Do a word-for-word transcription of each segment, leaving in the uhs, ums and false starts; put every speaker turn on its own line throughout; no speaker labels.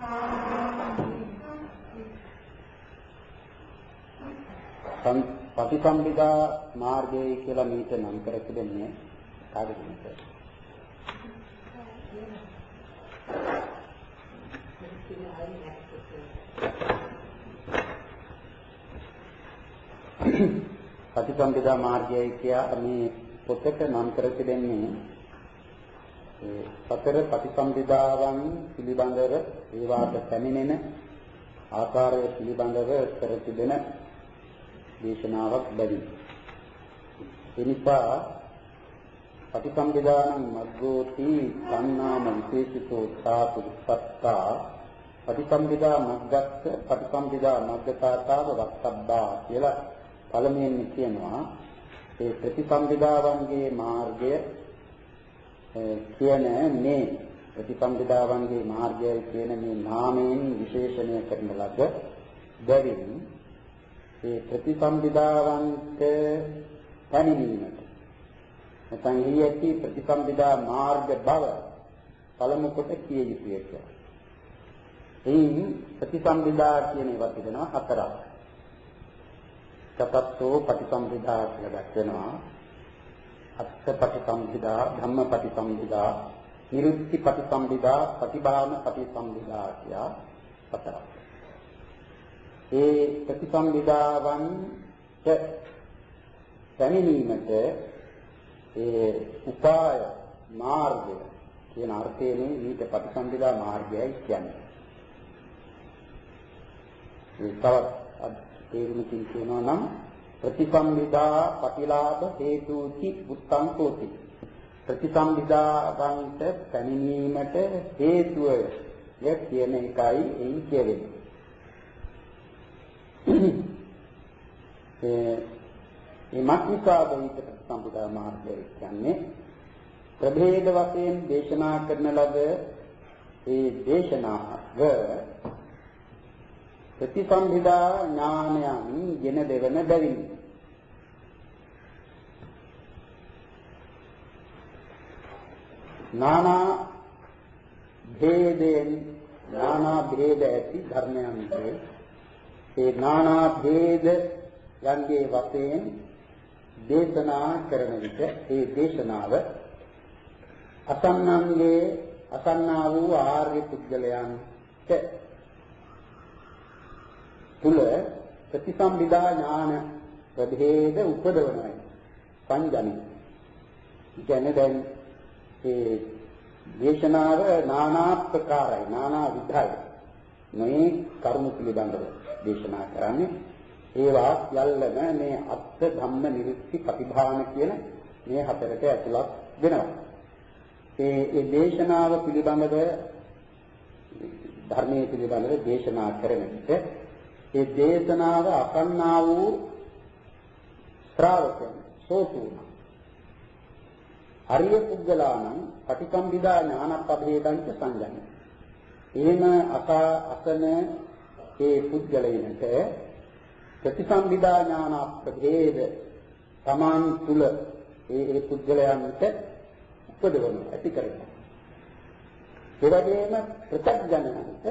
පටිසම්භිදා මාර්ගය කියලා මීට නම් කර තිබෙන්නේ කාගෙද මේක? පටිසම්භිදා මාර්ගය කියලා මේ පොතට නම් කර තිබෙන්නේ ඒ සතර පටිසම්භිදාවන් පිළිබඳව ඒවාට පැමිණෙන ආකාරය පිළිබඳව කර තිබෙන දේශනාවක් බැරි. එනිසා පටිසම්භිදානං මග්ගෝති සම්නාම විශේෂිතෝ සාතු සත්තා පටිසම්භිදා මග්ගස්ස පටිසම්භිදා මග්ගතාතාව වක්තබ්බා කියලා පළමුවෙන් කියනවා. ඒ ප්‍රතිසම්භිදාවන්ගේ මාර්ගය කියන මේ ප්‍රතිසම්භිදාවන්ගේ මාර්ගය කියන මේ නාමයෙන් විශේෂණය කරන ලද බැවින් ඒ ප්‍රතිසම්භිදාවන්ට පැමිණීමට නැත්නම් ඊයති ප්‍රතිසම්භිදා මාර්ග බව පළමු කොට කිය යුතුය කියලා. එයින් ප්‍රතිසම්භිදා කියන ඒවා තිබෙනවා හතරක්. චතස්සෝ පටිසම්භිදා කියලා දක්වනවා. අත්ථ පටිසම්භිදා, ධම්ම පටිසම්භිදා, නිරුක්ති පටිසම්භිදා, පටිභාන පටිසම්භිදා කියලා හතරක්. ඒ ප්‍රතිසම්භිදාවන්ට පැමිණීමට ඒ උපාය මාර්ගය කියන අර්ථයෙන් ඊට පටිසම්භිදා මාර්ගයයි කියන්නේ. ඒ තවත් තේරුමකින් කියනවා නම් ප්‍රතිසම්භිදා පටිලාභ හේතුචි උත්තං කෝති. ප්‍රතිසම්භිදාවන්ට පැමිණීමට හේතුව ය කියන එකයි එයින් කියවෙන්නේ. ඒ මත්නිකාද ඊට ප්‍රතිසම්භිදා මාර්ගය කියන්නේ ප්‍රභේද වශයෙන් දේශනා කරන ලද ඒ දේශනාව ප්‍රතිසම්භිදා ඥානයන් ගෙන දෙවන බැවින් නානා භේදයෙන් නානා භේද ඇති ධර්මයන්ගේ ඒ නානා භේද යන්ගේ වශයෙන් දේශනා කරන විට ඒ දේශනාව අසන්නන්ගේ අසන්නා වූ ආර්ය පුද්ගලයන්ට තුල ප්‍රතිසම්භිදා ඥාන ප්‍රභේද උපදවනයි සංජානනය. කියන්නේ දැන් ඒ දේශනාව නානා ප්‍රකාරයි නානා විධයි මේ කරුණු පිළිබඳව දේශනා කරන්නේ. ඒවා යල්ලම මේ අත්ථ ධම්ම නිරුක්ති ප්‍රතිභාන කියන මේ හතරට ඇතුළත් වෙනවා. ඒ ඒ දේශනාව පිළිබඳව ධර්මයේ පිළිබඳව දේශනා කරන විට ඒ දේශනාව අසන්නා වූ ශ්‍රාවකයන් සෝතුන අරිය පුද්ගලාණන් පටිසම්භිදා ඥානප්පභේදංච සංජානන. එහෙම අසා අසන ඒ පුද්ගලයන්ට ප්‍රතිසම්භිදා ඥානප්පභේද සමාන තුල ඒ ඒ පුද්ගලයන්ට උපදවන ඇති කරගන්න. ඒ වගේම ප්‍රත්‍යඥයන්ට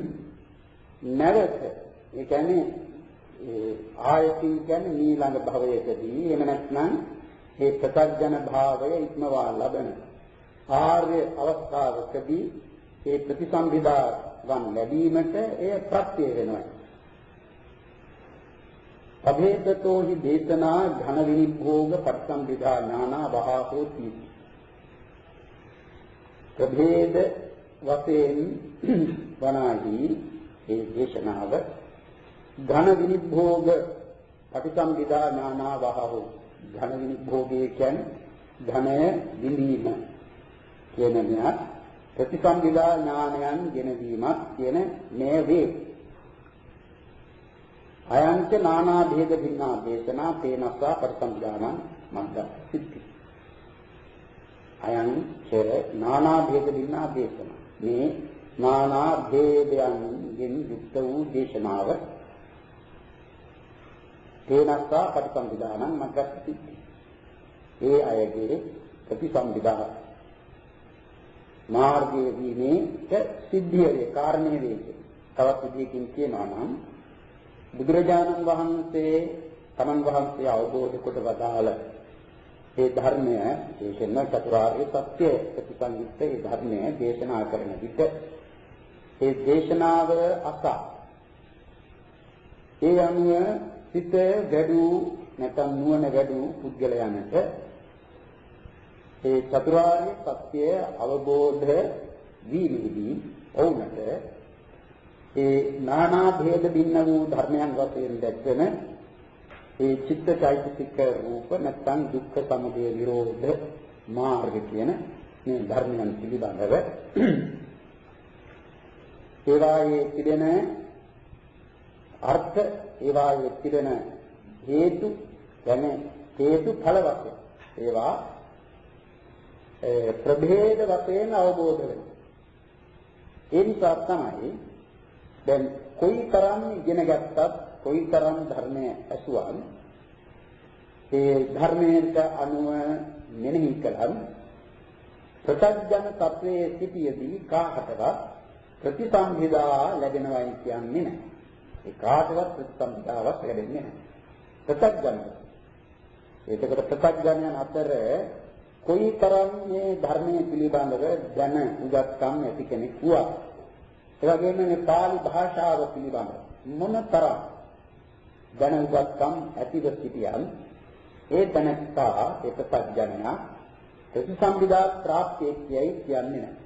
නැවත ඒ කියන්නේ ඒ ආයතින් කියන්නේ ඊළඟ භවයකදී එහෙම නැත්නම් ඒ ප්‍රත්‍යඥ භාවය ඉක්මවා ලබන ආර්ය අවස්ථාවකදී ඒ ප්‍රතිසම්භිදා වන් ලැබීමට එය ප්‍රත්‍ය වෙනවා. අභේදතෝ හි දේශනා ඝන විනිභෝග පටිසම්භිදා ඥානා වහාහෝති. ප්‍රභේද වශයෙන් වනාහි ඒ දේශනාව ඝන විනිභෝග පටිසම්භිදා ඥානා වහාහෝ. ඝන විනිභෝගය කියන්නේ ඝනය විඳීම කියන මෙයා ප්‍රතිසම්භිදා ඥානයන් ගෙනදීමක් කියන මේ වේ. අයංච නානා භේද භින්නා දේශනා තේනස්සා පරිසම්භිදානං මග්ගස්සිද්ධි. අයං ච නානා භේද භින්නා දේශනා මේ නානා භේදයන්ගෙන් යුක්ත වූ දේශනාව තේනස්සා පරිසම්භිදානං මග්ගස්සිද්ධි. ඒ අයගේ ප්‍රතිසම්භිදා මාර්ගයේ වීමේ සිද්ධිය වේ කාරණේ වේ. තවත් විදිහකින් කියනවා නම් බුදුරජාණන් වහන්සේ තමන් වහන්සේ අවබෝධ කොට වදාළ ඒ ධර්මය විශේෂයෙන්ම චතුරාර්ය සත්‍ය ප්‍රතිසංයුක්ත ඒ ධර්මය දේශනා කරන විට ඒ දේශනාව අසා ඒ අනුව සිත වැඩි නැත්නම් නුවණ වැඩි පුද්ගලයන්ට ඒ චතුරාර්ය සත්‍ය අවබෝධ වීමේදී ඔවුන්ට ඒ නානා භේද බින්න වූ ධර්මයන් වශයෙන් දැක්වෙන ඒ චිත්තචෛතසික රූප නැත්නම් දුක්ඛ සමුදය නිරෝධ මාර්ග කියන මේ ධර්මයන් පිළිබඳව ඒවායේ තිබෙන අර්ථ ඒවායේ තිබෙන හේතු ගැන හේතු ඵල වශයෙන් ඒවා ප්‍රභේද වශයෙන් අවබෝධ වෙනවා. ඒ නිසා තමයි දැන් කොයිතරම් ඉගෙන ගත්තත් කොයිතරම් ධර්මය ඇසුවන් ඒ ධර්මයට අනුව මෙනෙහි කළත් ප්‍රත්‍යඥ තත්වයේ සිටියදී කාහටවත් ප්‍රතිසංහිදා ලැබෙනවයි කියන්නේ නැහැ. ඒ කාටවත් ප්‍රතිසංහිදාවක් ලැබෙන්නේ නැහැ. ප්‍රත්‍යඥ. ඒකට ප්‍රත්‍යඥයන් අතර කොයිතරම් මේ ධර්මයේ පිළිබඳව දැන උගත්කම් ඇති කෙනෙක් වුණා. ඒ වගේම මේ පාලි භාෂාව පිළිබඳව මොනතරම් දැන උගත්කම් ඇතිව සිටියන් ඒ තැනත්තා ඒ ප්‍රත්‍යඥයා ප්‍රතිසංවිදා ප්‍රාප්තිය කියයි කියන්නේ නැහැ.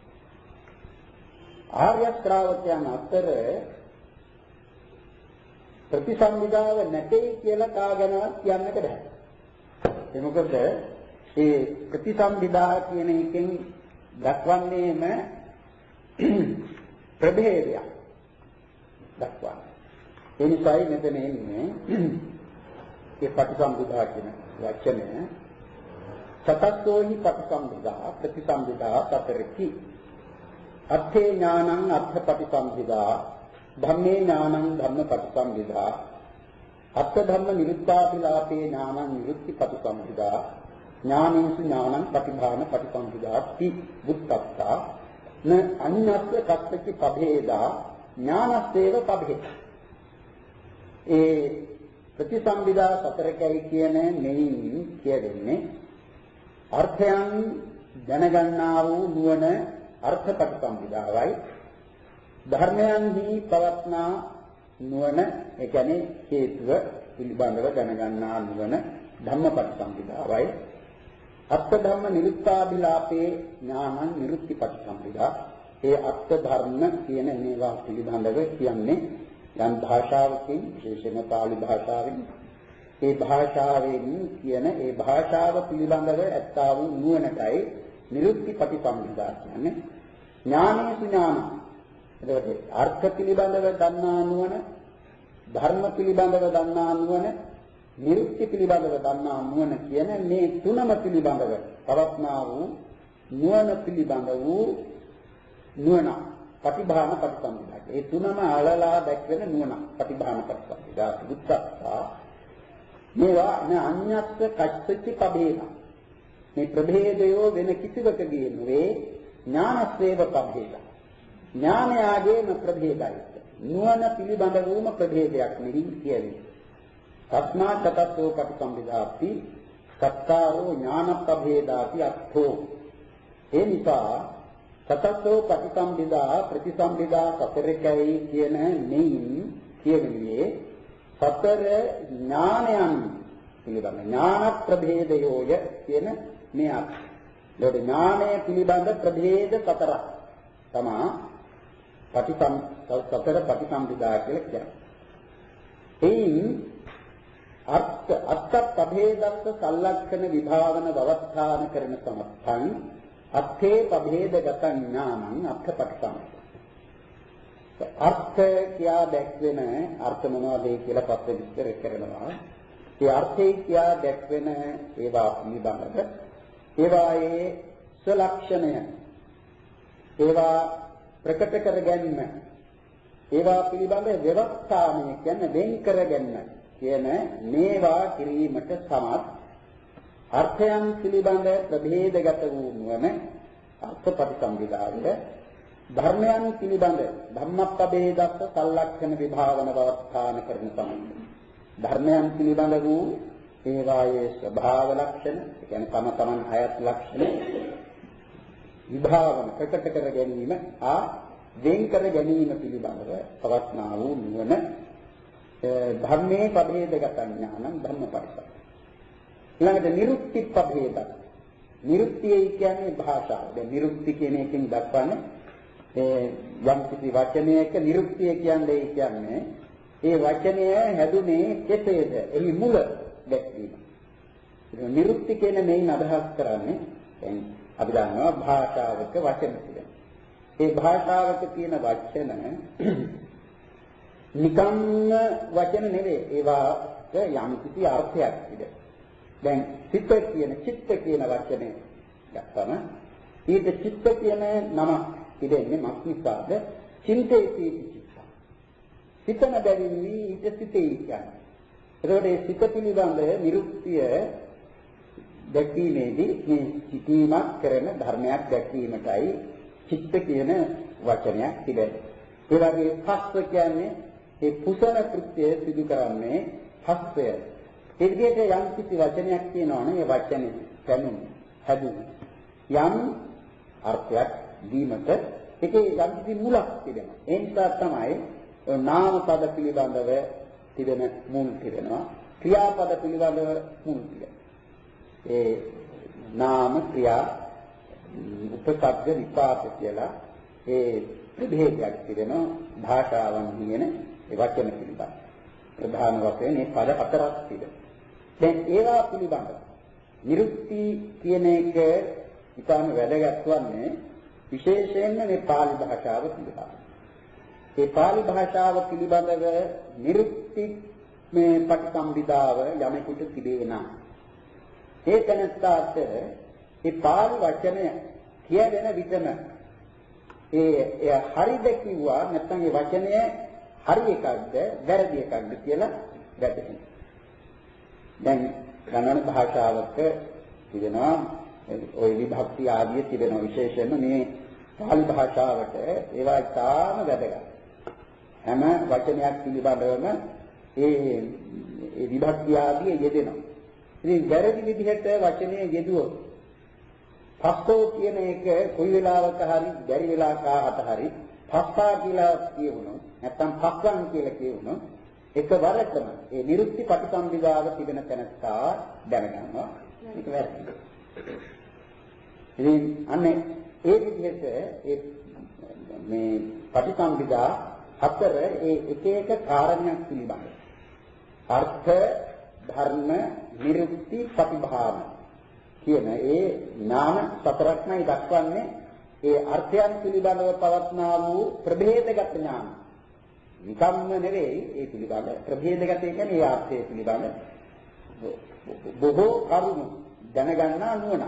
ආර්ය ශ්‍රාවකයන් අතර ප්‍රතිසංවිදාව නැtei කියලා කාගෙනවත් කියන්නට බෑ. ඒ මොකද ඒ ප්‍රතිසංවිදා කියන එකෙන් දක්වන්නේම ප්‍රභේදයක් දක්වන. ඒ නිසායි මෙතන එන්නේ ඒ ප්‍රතිසංවිදා කියන වචනය සතස්සෝහි ප්‍රතිසංවිදා ප්‍රතිසංවිදා සතරකි. අත්ථේ ඥානං අත්ථ ප්‍රතිසංවිදා ධම්මේ ඥානං ධම්ම ප්‍රතිසංවිදා අත්ථ ධම්ම නිරුත්තාපිලාපේ ඥානං නිරුත්ති ප්‍රතිසංවිදා ඥානේසු ඥානං ප්‍රතිභාන ප්‍රතිසංවිදා ති බුත්තත්තා න අඤ්ඤස්ස කස්සචි පභේදා ඥානස්සේව පභේද. ඒ ප්‍රතිසංවිදා සතරකයි කියන මෙයින් කියවෙන්නේ අර්ථයන් දැනගන්නා වූ නුවණ අර්ථ ප්‍රතිසංවිදාවයි ධර්මයන්හි පවත්නා නුවණ ඒ කියන්නේ හේතුව පිළිබඳව දැනගන්නා නුවණ ධම්ම ප්‍රතිසංවිදාවයි අත්ථ ධම්ම නිරුත්තාභිලාපේ ඥානං නිරුක්ති ප්‍රතිසංවිදා. ඒ අත්ථ ධර්ම කියන මේවා පිළිබඳව කියන්නේ යම් භාෂාවකින් විශේෂයෙන්ම පාලි භාෂාවෙන් ඒ භාෂාවෙන් කියන ඒ භාෂාව පිළිබඳව ඇත්තා වූ නුවණටයි නිරුක්ති ප්‍රතිසංවිදා කියන්නේ. ඥානේසු ඥානං එතකොට අර්ථ පිළිබඳව දන්නා නුවණ ධර්ම පිළිබඳව දන්නා නුවණ නිරුක්ති පිළිබඳව දන්නා නුවණ කියන මේ තුනම පිළිබඳව පවත්නා වූ නුවණ පිළිබඳ වූ නුවණ ප්‍රතිභාන ප්‍රතිසංවිදා. ඒ තුනම අලලා දැක්වෙන නුවණ ප්‍රතිභාන ප්‍රතිසංවිදා බුද්ධත්තා මේවා අඤ්ඤස්ස කච්චති පබේන. මේ ප්‍රභේදයෝ වෙන කිසිවකගේ නෙවේ ඥානස්සේව පබේද. ඥානයාගේම ප්‍රභේදයි. නුවණ පිළිබඳ වූම ප්‍රභේදයක් නෙවි කියන්නේ. තස්මා චතස්සෝ ප්‍රතිසංවිදාපි සත්තාරෝ ඥාන ප්‍රභේදාපි අත්ථෝ. ඒ නිසා සතස්සෝ ප්‍රතිසංවිදා ප්‍රතිසංවිදා සතරකයි කියන මෙයින් කියවෙන්නේ සතර ඥානයන් පිළිබඳ ඥාන ප්‍රභේදයෝය කියන මේ අර්ථය. ඒකට ඥානය පිළිබඳ ප්‍රභේද සතරක් තමා ප්‍රතිසං සතර ප්‍රතිසංවිදා කියලා කියන්නේ. එයින් අර්ථ අත්ත ප්‍රභේදස්ස සල්ලක්ෂණ විභාවන වවස්ථාන කරන සමත්තං අත්ථේ ප්‍රභේදගත ඥානං අර්ථ ප්‍රතිසංවිදා. අර්ථ කියා දැක්වෙන අර්ථ මොනවද කියලා පස්සේ විස්තර කරනවා. ඒ අර්ථය කියා දැක්වෙන ඒවා පිළිබඳව ඒවායේ සලක්ෂණය ඒවා ප්‍රකට කර ගැනීම ඒවා පිළිබඳ ව්‍යවස්ථානය කියන්නේ වෙන් කර ගැනීම කියන මේවා කිරීමට සමත් අර්ථයන් පිළිබඳ ප්‍රභේදගත වූ නුවණ අර්ථ ප්‍රතිසම්පදාය ධර්මයන් පිළිබඳ ධම්මප්පබේදස්ස සලක්ෂණ විභාවන වස්ථාන කරන සමය. ධර්මයන් පිළිබඳ වූ ඒවායේ ස්වභාව ලක්ෂණ, ඒ කියන්නේ තම තමන් අයත් ලක්ෂණ විභාවන ප්‍රකට කර ගැනීම ආ වෙන් කර ගැනීම පිළිබඳව පවත්නා වූ නුවණ ධර්මයේ පබේදගත ඥානං ධම්මපරිසම්. ඊළඟට නිරුක්ති පබේද. නිරුක්තිය කියන්නේ භාෂාව. දැන් නිරුක්ති කියන එකෙන් දක්වන්නේ ඒ යම් කිසි වචනයක නිරුක්තිය කියන්නේ කියන්නේ ඒ වචනය හැදුනේ කෙසේද? එහි මුල දැක්වීම. ඒ නිරුක්ති කියන මේන් අදහස් කරන්නේ දැන් අපි දන්නවා භාෂාවක වචන තියෙනවා. ඒ භාෂාවක තියෙන වචන නිකම්ම වචන නෙවෙයි. ඒවාට යම් කිසි අර්ථයක් තිබෙනවා. දැන් චිත්ත කියන චිත්ත කියන වචනේ ගත්තම ඊට චිත්ත කියන නම ඉදෙන්නේ මක්නිසාද චින්තේති චිත්ත. සිතන බැවින් ඊට සිතේ කියන්නේ. ඒකෝට ඒ සිත පිළිබඳ නිරුක්තිය දැක්වීමේදී මේ සිටීමක් කරන ධර්මයක් දැක්වීමටයි චිත්ත කියන වචනයක් තිබෙන්නේ. ඒ වගේ පස්ස කියන්නේ ඒ කුසල කෘත්‍ය සිදු කරන්නේ පස්සය. ඒ විදිහට යම් කිසි වචනයක් තියෙනවනේ ඒ වචනේ පැනුනේ හැදුනේ යම් අර්ථයක් දීමට ඒකේ යම් කිසි මුලක් තිබෙනවා. ඒ නිසා තමයි නාම පද පිළිබඳව තිබෙන මුල් තිබෙනවා. ක්‍රියාපද පිළිබඳව මුල් තිබෙනවා. ඒ නාම ක්‍රියා උපසබ්ද විපාක කියලා ඒ ප්‍රභේදයක් තිබෙනවා භාෂාවන් කියන ඒ වචන පිළිබඳව. ප්‍රධාන වශයෙන් මේ පද හතරක් තිබෙනවා. දැන් ඒවා පිළිබඳව නිරුක්ති කියන එක ඉතාම වැදගත් වන්නේ විශේෂයෙන්ම මේ පාලි භාෂාව පිළිබඳව. ඒ පාලි භාෂාව පිළිබඳව නිරුක්ති මේ පටිසම්භිදාව යමෙකුට තිබේ නම් ඒ තැනට ඒ පාලි වචනය කියන විටම ඒ එය හරිද කිව්වා නැත්නම් ඒ වචනය හරි එකක්ද වැරදි එකක්ද කියලා වැටහෙනවා. දැන් ගණන භාෂාවක තිබෙනවා ওই විභක්ති ආදී තිබෙනවා විශේෂයෙන්ම මේ පාලි භාෂාවට ඒවා තාම වැදගත්. හැම වචනයක් පිළිබඳවම ඒ ඒ විභක්ති ආදී යෙදෙනවා. ඉතින් වැරදි විදිහට වචනේ යෙදුවොත් පස්සෝ කියන එක කොයි වෙලාවක හරි බැරි වෙලාවකට හරි පස්සා කියලා කියවුණොත් නැත්නම් පස්සන් කියලා කියවුණොත් එකවරටම ඒ නිරුක්ති ප්‍රතිසම්පදාව තිබෙන තැනස්සා දැනගන්නවා මේක වැරදි. ඉතින් අන්නේ ඒ විදිහට ඒ මේ ප්‍රතිසම්පදා හතර ඒ එක එක කාරණයක් පිළිබඳ අර්ථ ධර්ම නිරුක්ති ප්‍රතිභාව කියන ඒ නාම සතරක්මයි දක්වන්නේ ඒ අර්ථයන් පිළිබඳව පවත්නා වූ ප්‍රභේදගත ඥාන. නිකම්ම නෙවෙයි ඒ පිළිබඳ ප්‍රභේදගත කියන්නේ ඒ අර්ථය පිළිබඳ බොහෝ කරුණු දැනගන්නා නුවණ.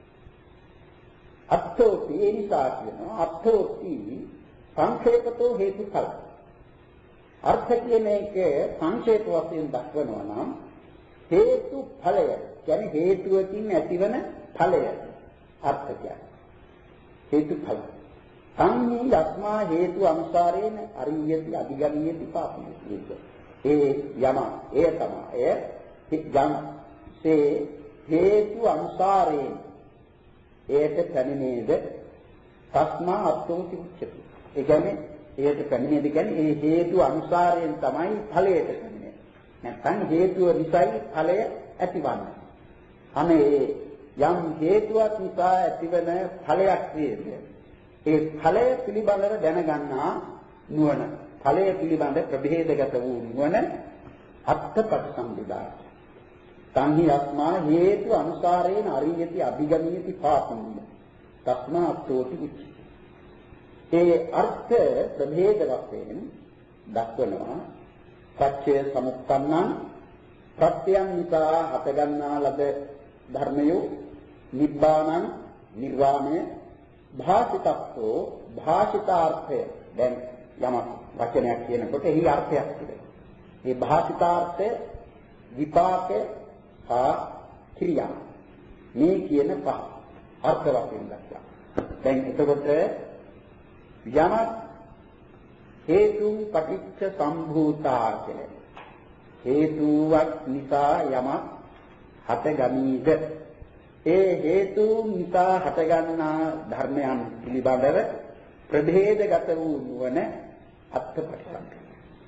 අත්ථෝති ඒ නිසා කියනවා අත්ථෝති සංක්ෂේපතෝ හේතුඵල. අර්ථ කියන එක සංක්ෂේප වශයෙන් දක්වනවා නම් හේතු ඵලය කියන්නේ හේතුවකින් ඇතිවන ඵලය අර්ථ කියන්නේ. හේතු ඵල. සංහි යස්මා හේතු අනුසාරේන අරියති අධිගමියති පාපියති. ඒ යම ඒ තමයි එය යම් සේ හේතු අනුසාරේන ඒට පැමිණේද තස්මා අත්ෝති උච්චති. ඒ කියන්නේ ඒට පැමිණේද කියන්නේ ඒ හේතු අනුසාරයෙන් තමයි ඵලයට පැමිණෙන්නේ. නැත්නම් හේතුව නිසායි ඵලය ඇතිවන්නේ. අනේ යම් හේතුවක් නිසා ඇතිවන ඵලයක් වේද ඒ ඵලය පිළිබඳව දැනගන්නා නුවණ. ඵලය පිළිබඳ ප්‍රභේදගත වූ නුවණ අත්ථ ප්‍රතිසම්පදාය. සංහි අස්මා හේතු අනුසාරේන අරියති අභිගමියති පාපිය. තස්මා අත්ෝති උච්චති. ඒ අර්ථ ප්‍රභේද වශයෙන් දක්වනවා සත්‍ය සමුප්පන්නං ප්‍රත්‍යයන් නිසා හටගන්නා ලද ධර්මයෝ නිබ්බානං නිර්වාණය භාසිතත්වෝ භාසිතාර්ථය. දැන් යමක් වචනයක් කියනකොට එහි අර්ථයක් තිබෙනවා. මේ භාසිතාර්ථය විපාක හා ක්‍රියා මේ කියන පහ අර්ථ වශයෙන් දක්වනවා. දැන් එතකොට යම හේතුන් පටිච්ච සම්භූතා කියලා. හේතුවක් නිසා යමක් හටගනීද? ඒ හේතු නිසා හටගන්නා ධර්මයන් පිළිබඳව ප්‍රභේදගත වූ නුවණ අත්පටිසංකේත.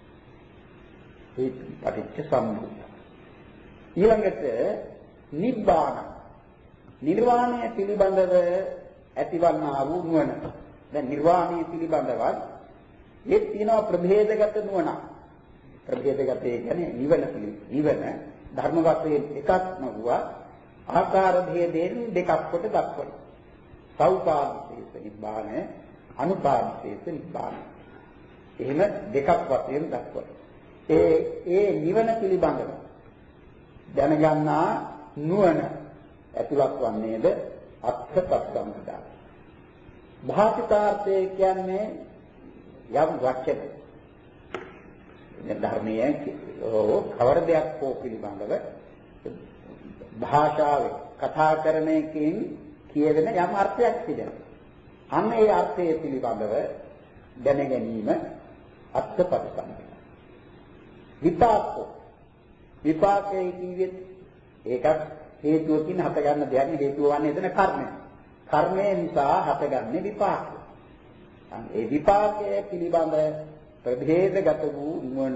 හේතු පටිච්ච සම්භූත. ඊළඟට නිබ්බාන නිර්වාණය පිළිබඳව ඇතිවන්නා වූ නුවණ. දැන් නිර්වාණය පිළිබඳව ඒ තියෙනවා ප්‍රභේදගත නුවණ. ප්‍රභේදගත කියන්නේ නිවන පිළි. නිවන ධර්ම වශයෙන් එකක් නොවුවා ආකාර භේදයෙන් දෙකක් කොට දක්වනවා. සෞපාදිශේෂ නිබ්බාන, අනුපාදිශේෂ නිබ්බාන. එහෙම දෙකක් වශයෙන් දක්වනවා. ඒ ඒ නිවන පිළිබඳව දැනගන්නා නුවණ ඇතුළත් වන්නේද අත්ථපස්සම්පදා. භාසිතාර්ථය කියන්නේ යම් වචන. ධර්මයේ කවර දෙයක් හෝ පිළිබඳව භාෂාවේ කතා කරන එකෙන් කියවෙන යම් අර්ථයක් තිබෙනවා. අන්න ඒ අර්ථය පිළිබඳව දැන ගැනීම අත්ථපස්සම්පදා. විපාක විපාකයේ කිව්වෙත් ඒකත් හේතුවකින් හටගන්න දෙයක්. හේතුව වන්නේ එතන කර්මය. කර්මය නිසා හටගන්නේ විපාක. ඒ විපාකයේ පිළිබඳ ප්‍රභේදගත වූ නුවණ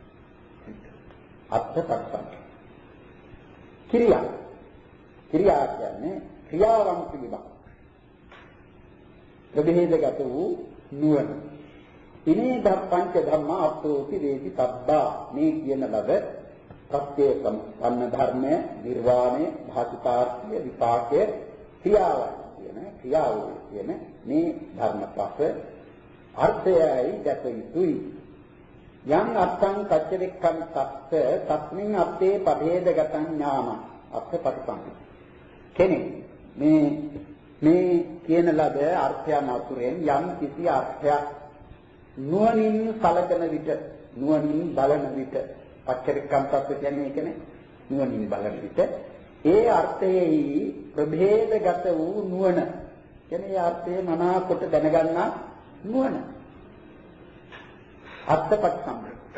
අත්ථපස්සම්. ක්‍රියා ක්‍රියා කියන්නේ ක්‍රියාවන් පිළිබඳ ප්‍රභේදගත වූ නුවණ. ඉනේ ධම්පංච ධම්මා අත්ෝති වේදි තබ්බා. මේ කියන ලද ප්‍රත්‍ය සම්පන්න ධර්මය, නිර්වාණය, භාසිතාර්ථය, විපාකය, ක්‍රියාවන් කියන ක්‍රියාව කියන මේ ධර්ම පහ අර්ථයයි දැක යුතුයි. යම් අත්තං සච්චරික්ඛං තස්ස තස්මින් අත්තේ පභේදගතං ඥාන අත්ථපටිසං. කෙනෙක් මේ මේ කියන ලද අර්ථයන් අතුරෙන් යම් කිසි අර්ථයක් නුවණින් සලකන විට, නුවණින් බලන විට, පච්චරික්ඛං තස්ස කියන්නේ ඒකනේ. නුවණින් බලන විට ඒ අර්ථයෙහි ප්‍රභේදගත වූ නුවණ කියන්නේ අර්ථයේ මනාකොට දැනගන්නා නුවණ අත්පත්සම්.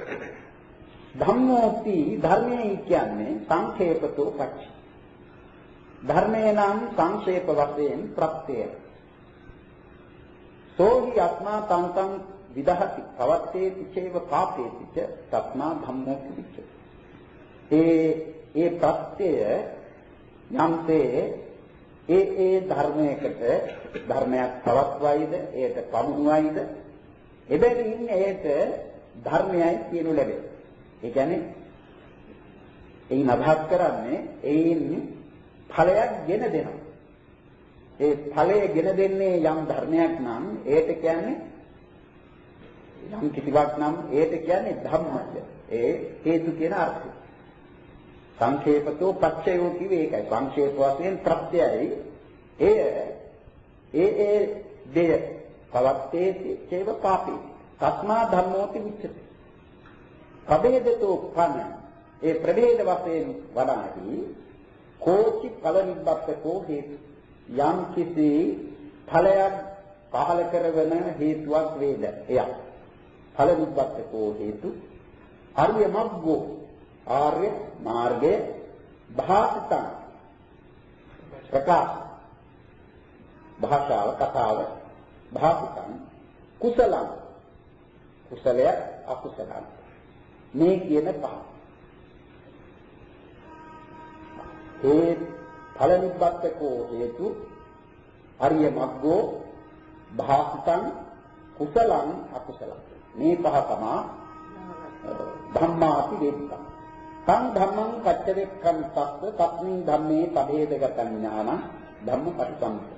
ධම්මෝති ධර්මයේ කියන්නේ සංක්ෂේපතෝ පච්ච. ධර්මේ නම් සංක්ෂේප වශයෙන් ප්‍රත්‍යය. සෝහි අස්මා තංතං විදහති පවත්තේති චේව පාපේති ච තස්මා ධම්මෝති විච්ච. ඒ ඒ ප්‍රත්‍යය යම්සේ ඒ ඒ ධර්මයකට ධර්මයක් පවත්වයිද, ඒට පමුණුවයිද, එබැවින් ඒට ධර්මයයි කියනු ලැබේ. ඒ කියන්නේ එයින් අදහස් කරන්නේ එයින් ඵලයක් ගෙන දෙනවා. ඒ ඵලය ගෙන දෙන්නේ යම් ධර්මයක් නම් ඒට කියන්නේ යම් කිසිවක් නම් ඒට කියන්නේ ධම්මය. ඒ හේතු කියන අර්ථය. සංක්ෂේපතෝ පච්චයෝ කිව්වේ ඒකයි. සංක්ෂේප වශයෙන් ප්‍රත්‍යයයි. එය ඒ ඒ දෙය පවත්තේති චේව පාපේ. තස්මා ධම්මෝති උච්චති. ප්‍රභේදතෝ පන ඒ ප්‍රභේද වශයෙන් වඩාහි කෝචි ඵල නිබ්බත්කෝ හේතු. යම් කිසි ඵලයක් පහල කරවන හේතුවක් වේද. එය ඵල නිබ්බත්කෝ හේතු. ආර්ය මග්ගෝ ආර්ය මාර්ගයේ භාසිතං ප්‍රකාශ භාෂාව කතාව භාසිතං කුසලං කුසලය අකුසලං මේ කියන පහ. ඒ ඵල නිබ්බත්කෝ හේතු ආර්ය මග්ගෝ භාසිතං කුසලං අකුසලං මේ පහ තමයි ධම්මාති වේදිකා. තං ධම්මං පච්චවෙක්ඛං තස්ස තස්මින් ධම්මේ පභේදගතං ඥානං ධම්මපටිසංඛ.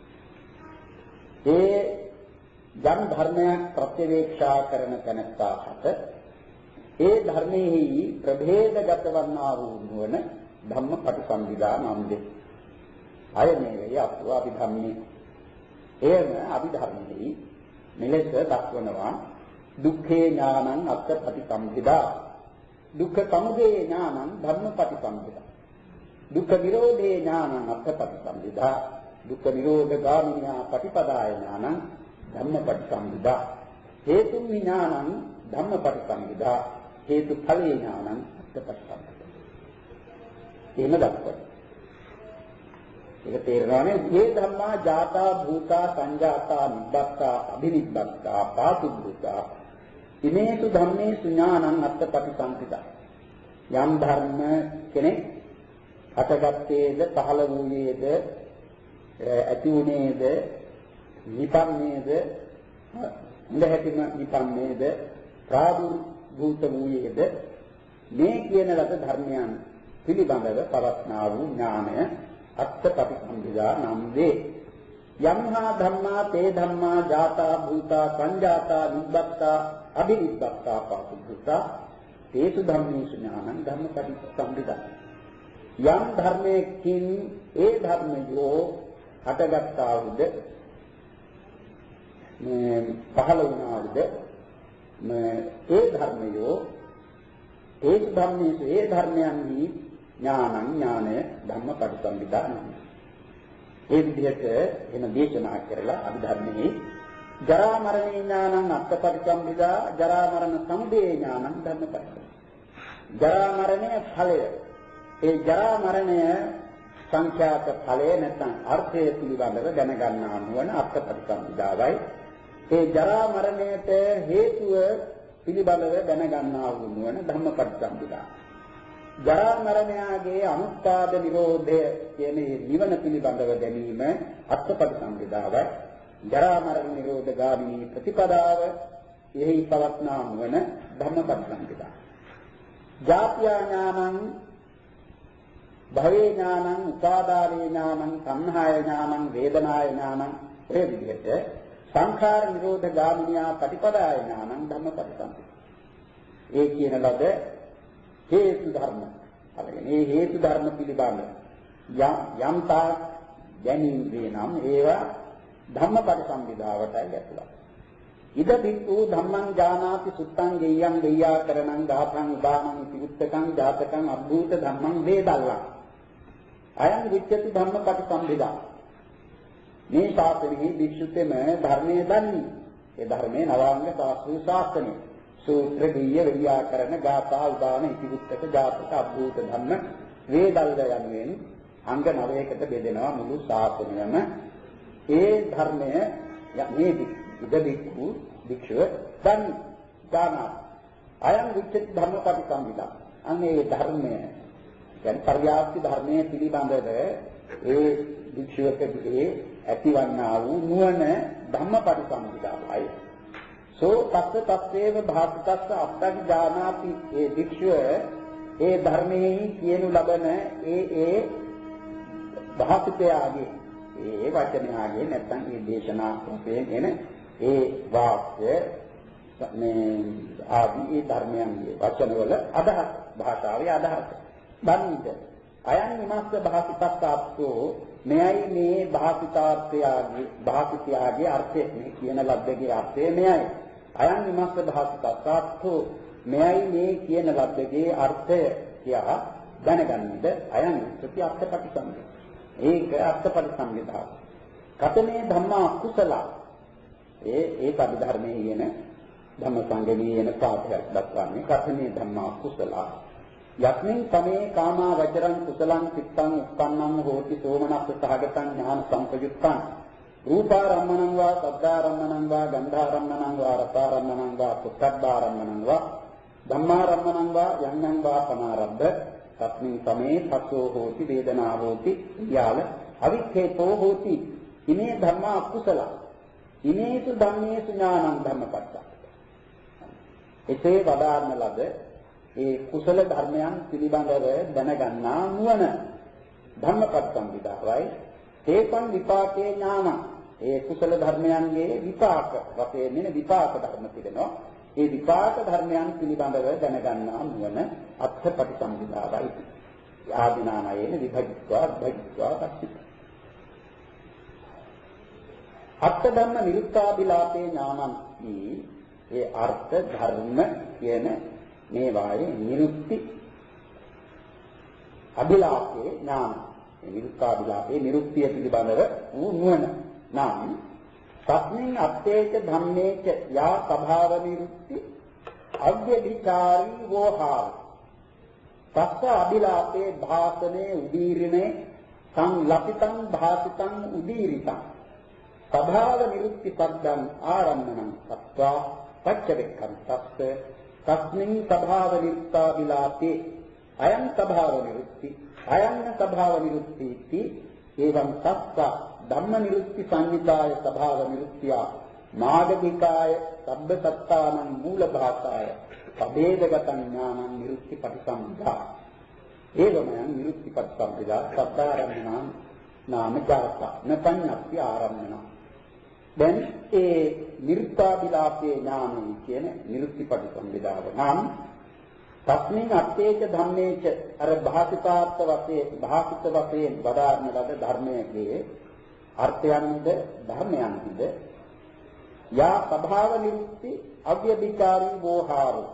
ඒ යම් ධර්මයක් ප්‍රත්‍යවේක්ෂා කරන තැනට ඒ ධර්මෙහි ප්‍රභේදගත වන්නා වූ නුවණ ධම්මපටිසංවිදා නම් වේ. අය මේ වේ අපව අභිධම්මේ. එයම අභිධර්මෙහි මෙලෙස දක්වනවා දුක්ඛේ ඥානං අත්ථපටිසංවිදා. දුක්ඛ සමුදය ඥානං ධම්මපටිසංවිදා. දුක්ඛ නිරෝධේ ඥානං අත්ථපටිසංවිදා. දුක්ඛ නිරෝධ ගාමිනියා පටිපදාය ඥානං ධම්මපටිසම්භිදා හේතු විඥානං ධම්මපටිසම්භිදා හේතුඵලේ ඥානං අත්ථපටිසම්භිදා. එහෙම දක්වනවා. ඒක තේරෙනවානේ මේ ධම්මා ජාතා භූතා සංජාතා නිබ්බත්තා අභිනිබ්බත්තා පාතුබ්බුතා ඉමේසු ධම්මේසු ඥානං අත්ථපටිසම්භිදා. යම් ධර්ම කෙනෙක් හටගත්තේද පහළ වූයේද ඇති වුණේද නිපන්නේද ඉඳහැටිම නිපන්නේද ප්‍රාදුර්භූත වූයේද මේ කියන ලද ධර්මයන් පිළිබඳව පවත්නා වූ ඥානය අත්ථපටිසම්භිදා නම් වේ. යම්හා ධම්මා තේ ධම්මා ජාතා භූතා සංජාතා නිබ්බත්තා අභිනිබ්බත්තා පාතුබ්බුතා තේසු ධම්මේසු ඥානං ධම්මපටිසම්භිදා. යම් ධර්මයකින් ඒ ධර්මයෝ හටගත්තා වූද මේ පහළ වුණාද මේ ඒ ධර්මයෝ ඒ ධර්මයේ ඒ ධර්මයන්හි ඥානං ඥානය ධම්මපටිසම්භිදා නම්. ඒ විදිහට එන දේශනා කරලා අභිධර්මයේ ජරා මරණ ඥානං අත්ථපටිසම්භිදා ජරා මරණ සමුදය ඥානං ධම්මපටිසම්භිදා. ජරා මරණය ඵලය ඒ ජරා මරණය සංඛ්‍යාත ඵලය නැත්නම් අර්ථය පිළිබඳව දැනගන්නා නුවණ අත්ථපටිසම්භිදාවයි. ඒ ජරා මරණයට හේතුව පිළිබඳව දැනගන්නා වූ නුවණ ධම්මපටිසම්භිදා. ජරා මරණයගේ අනුත්පාද නිරෝධය කියන නිවන පිළිබඳව දැනීම අත්ථපටිසම්භිදාවයි. ජරා මරණ නිරෝධ ගාමිනී ප්‍රතිපදාව එහි පවත්නා නුවණ ධම්මපටිසම්භිදා. ජාත්‍යා ඥානං භවේ ඥානං උපාදාරේ ඥානං සංහාය ඥානං වේදනාය ඥානං ඒ විදිහට සංඛාර නිරෝධ ගාමිනියා පටිපදාය ඥානං ධම්මපටිසම්භිදා. ඒ කියන ලද හේතු ධර්ම අරගෙන මේ හේතු ධර්ම පිළිබඳ යම් තාක් දැනීම වේ නම් ඒවා ධම්මපටිසම්භිදාවටයි ඇතුළත්. ඉද බික්ඛු ධම්මං ජානාති සුත්තං ගෙය්‍යං ගෙය්‍යාකරණං දාතං උදානං පිවිත්තකං ජාතකං අද්භූත ධම්මං වේදල්ලං අයං විච්ඡති ධම්මපටිසම්භිදා. මේ ශාස්ත්‍රෙහි වික්ෂුතෙම ධර්මයේ දන්නේ. ඒ ධර්මයේ නවාංග ශාස්ත්‍රීය ශාස්ත්‍රය. සූත්‍ර ගෙය්‍ය ව්‍යාකරණ ගාථා උදාන ඉතිවිත්තක ජාතක අද්භූත ධම්ම වේදල්ල යනුවෙන් අංග නවයකට බෙදෙනවා මුළු ශාස්ත්‍රයම. ඒ ධර්මය මේ ඉදබික්ඛු වික්ෂුව දන් දානා අයං විච්ඡති ධම්මපටිසම්භිදා. අනේ ධර්මය දැන් පරියාප්ති ධර්මයේ පිළිබඳව ඒ වික්ෂුවකගේ ඇතිවන්නා වූ නුවණ ධම්මපටිසම්භිදාවයි. සෝ තස්ස තස්සේව භාසිතස්ස අත්තං ජානාති ඒ වික්ෂුව ඒ ධර්මයේ කියනු ලබන ඒ ඒ භාසිතයාගේ ඒ වචනයාගේ නැත්නම් මේ දේශනා වශයෙන් එන ඒ වාක්‍ය මේ ආදී ධර්මයන්ගේ වචනවල අදහස් භාෂාවේ අදහස් බන්නිද අයන් විමස්ස භාසිතස්සාප්තෝ මෙයයි මේ භාසිතාර්ථයාගේ භාසිතයාගේ අර්ථය මේ කියන ලද්දගේ අර්ථය මෙයයි අයන් විමස්ස භාසිතස්සාප්තෝ මෙයයි මේ කියන ලද්දගේ අර්ථය කියා දැනගන්නද අයන් සත්‍ය අර්ථපටිසම්භිදා. ඒක අර්ථපටිසම්භිදා. කතමේ ධම්මා කුසල ඒ ඒ අභිධර්මයේ කියන ධම්ම සංගමයේ යන පාඨයක් දක්වන්නේ කතමේ ධම්මා කුසල යත්මින් තමේ කාමා වචරං කුසලං චිත්තං උප්පන්නං හෝති සෝමනස්ස සහගතං ඥාන සංපයුක්තං රූපාරම්මණං වා සද්ධාරම්මණං වා ගන්ධාරම්මණං වා රසාරම්මණං වා පුත්තබ්බාරම්මණං වා ධම්මාරම්මණං වා යඤ්ඤං වා පමාරබ්බ තස්මින් තමේ සත්‍යෝ හෝති වේදනා හෝති යාල අවික්ඛේතෝ හෝති ඉමේ ධම්මා කුසල ඉමේසු ධම්මේසු ඥානං ධම්මපට්ඨ. එසේ වදාරන ලද ඒ කුසල ධර්මයන් පිළිබඳව දැනගන්නා නුවණ ධම්මපට්ඨම්භිදාවයි. ඒකං විපාකේ ඥාන ඒ කුසල ධර්මයන්ගේ විපාක වශයෙන් නෙන විපාක ධර්ම තිබෙනවා. ඒ විපාක ධර්මයන් පිළිබඳව දැනගන්නා නුවණ අත්ථපටිසම්භිදාවයි. ආදීනානයේන විභජ්වා විභජ්වා පස්සිත. අර්ථ ධම්ම නිරුක්තාබිලාපේ ඥානං ඒ අර්ථ ධර්ම කියන මේ වායේ නිරුක්ති අබිලාපේ ඥාන මේ නිරුක්තාබිලාපේ නිරුක්තිය පිළිබඳව වූ නුවණ. නම් තස්මින් අත්තේච ධම්මේච යා ස්වභාව නිරුක්ති අව්‍යභිචාරී වෝහාර. තස්ස අබිලාපේ භාසනේ උදීරිනේ සංලපිතං භාසිතං උදීරිතං ස්වභාව නිරුක්ති පද්දං ආරම්මණං සත්වා පච්චවෙක්ඛං තස්ස තස්මින් ස්වභාව නිරුක්තාබිලාපේ අයං ස්වභාව නිරුක්ති අයං ස්වභාව නිරුක්ති इति एवं तस्ස ධම්ම නිරුක්ති සංවිතාය ස්වභාව නිරුක්තිය මාගධිකාය සබ්බ සත්තානං මූල භාසාය පබේදගතං ඥානං නිරුක්ති පටිසම්භා ඒවමයන් නිරුක්ති පටිසම්භා සත්තාරම්මණං නාම ජාත නපඤ්ඤප්ති ආරම්මණ. දැන් ඒ නිරුක්තාබිලාපේ ඥානය කියන නිරුක්ති පටිසම්භාව නම් තස්මින් අත්තේච ධම්මේච අර භාසිතාර්ථ වශයෙන් භාසිත වශයෙන් වදාරන ලද ධර්මයේ අර්ථයන්ද ධර්මයන්ද යා ස්වභාව නිරුක්ති අව්‍යභිචාරී වෝහාරෝ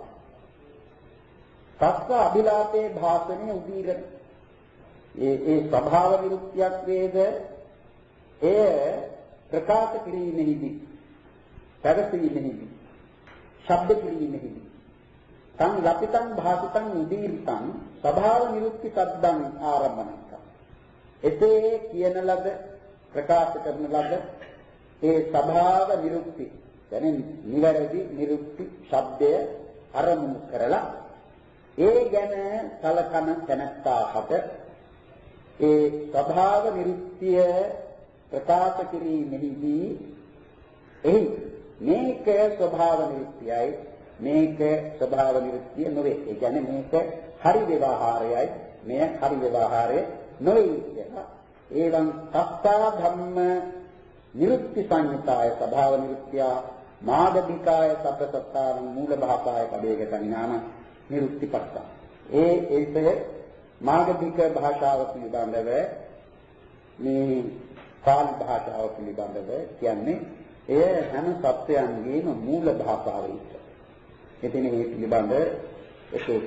තස්ස අභිලාපේ භාසනේ උදීරණ. ඒ ඒ ස්වභාව නිරුක්තියක් වේද එය ප්‍රකාශ කිරීමෙහිදී පැවසීමෙහිදී ශබ්ද කිරීමෙහිදී තං ලපිතං භාසිතං උදීරිතං ස්වභාව නිරුක්ති සද්දං ආරම්භණක. එසේ කියන ලද ප්‍රකාශ කරන ලද ඒ ස්වභාව නිරුක්ති කියන්නේ නිවැරදි නිරුක්ති ශබ්දය අරමුණු කරලා ඒ ගැන සලකන තැනැත්තාට ඒ ස්වභාව නිරුක්තිය ප්‍රකාශ කිරීමෙහිදී එහි මේක ස්වභාව නිරුක්තියයි මේක ස්වභාව නිරුක්තිය නොවේ. ඒ කියන්නේ මේක හරි ව්‍යවහාරයයි මෙය හරි ව්‍යවහාරය නොවේ කියලා. ඒවං තස්සා ධම්ම නිරුක්ති සංහිතාය ස්වභාව නිරුක්තිය මාගධිකාය සබ්බසත්තාන මූල භාසාය පදේගත ඥාන නිරුක්ති පස්ස. ඒ ඒකේ මාගධික භාෂාව පිළිබඳව මේ පාලි භාෂාව පිළිබඳව කියන්නේ එය හැම සත්‍යයන්ගේම මූල භාෂාවයි. එතන මේ පිළිබඳ ඒ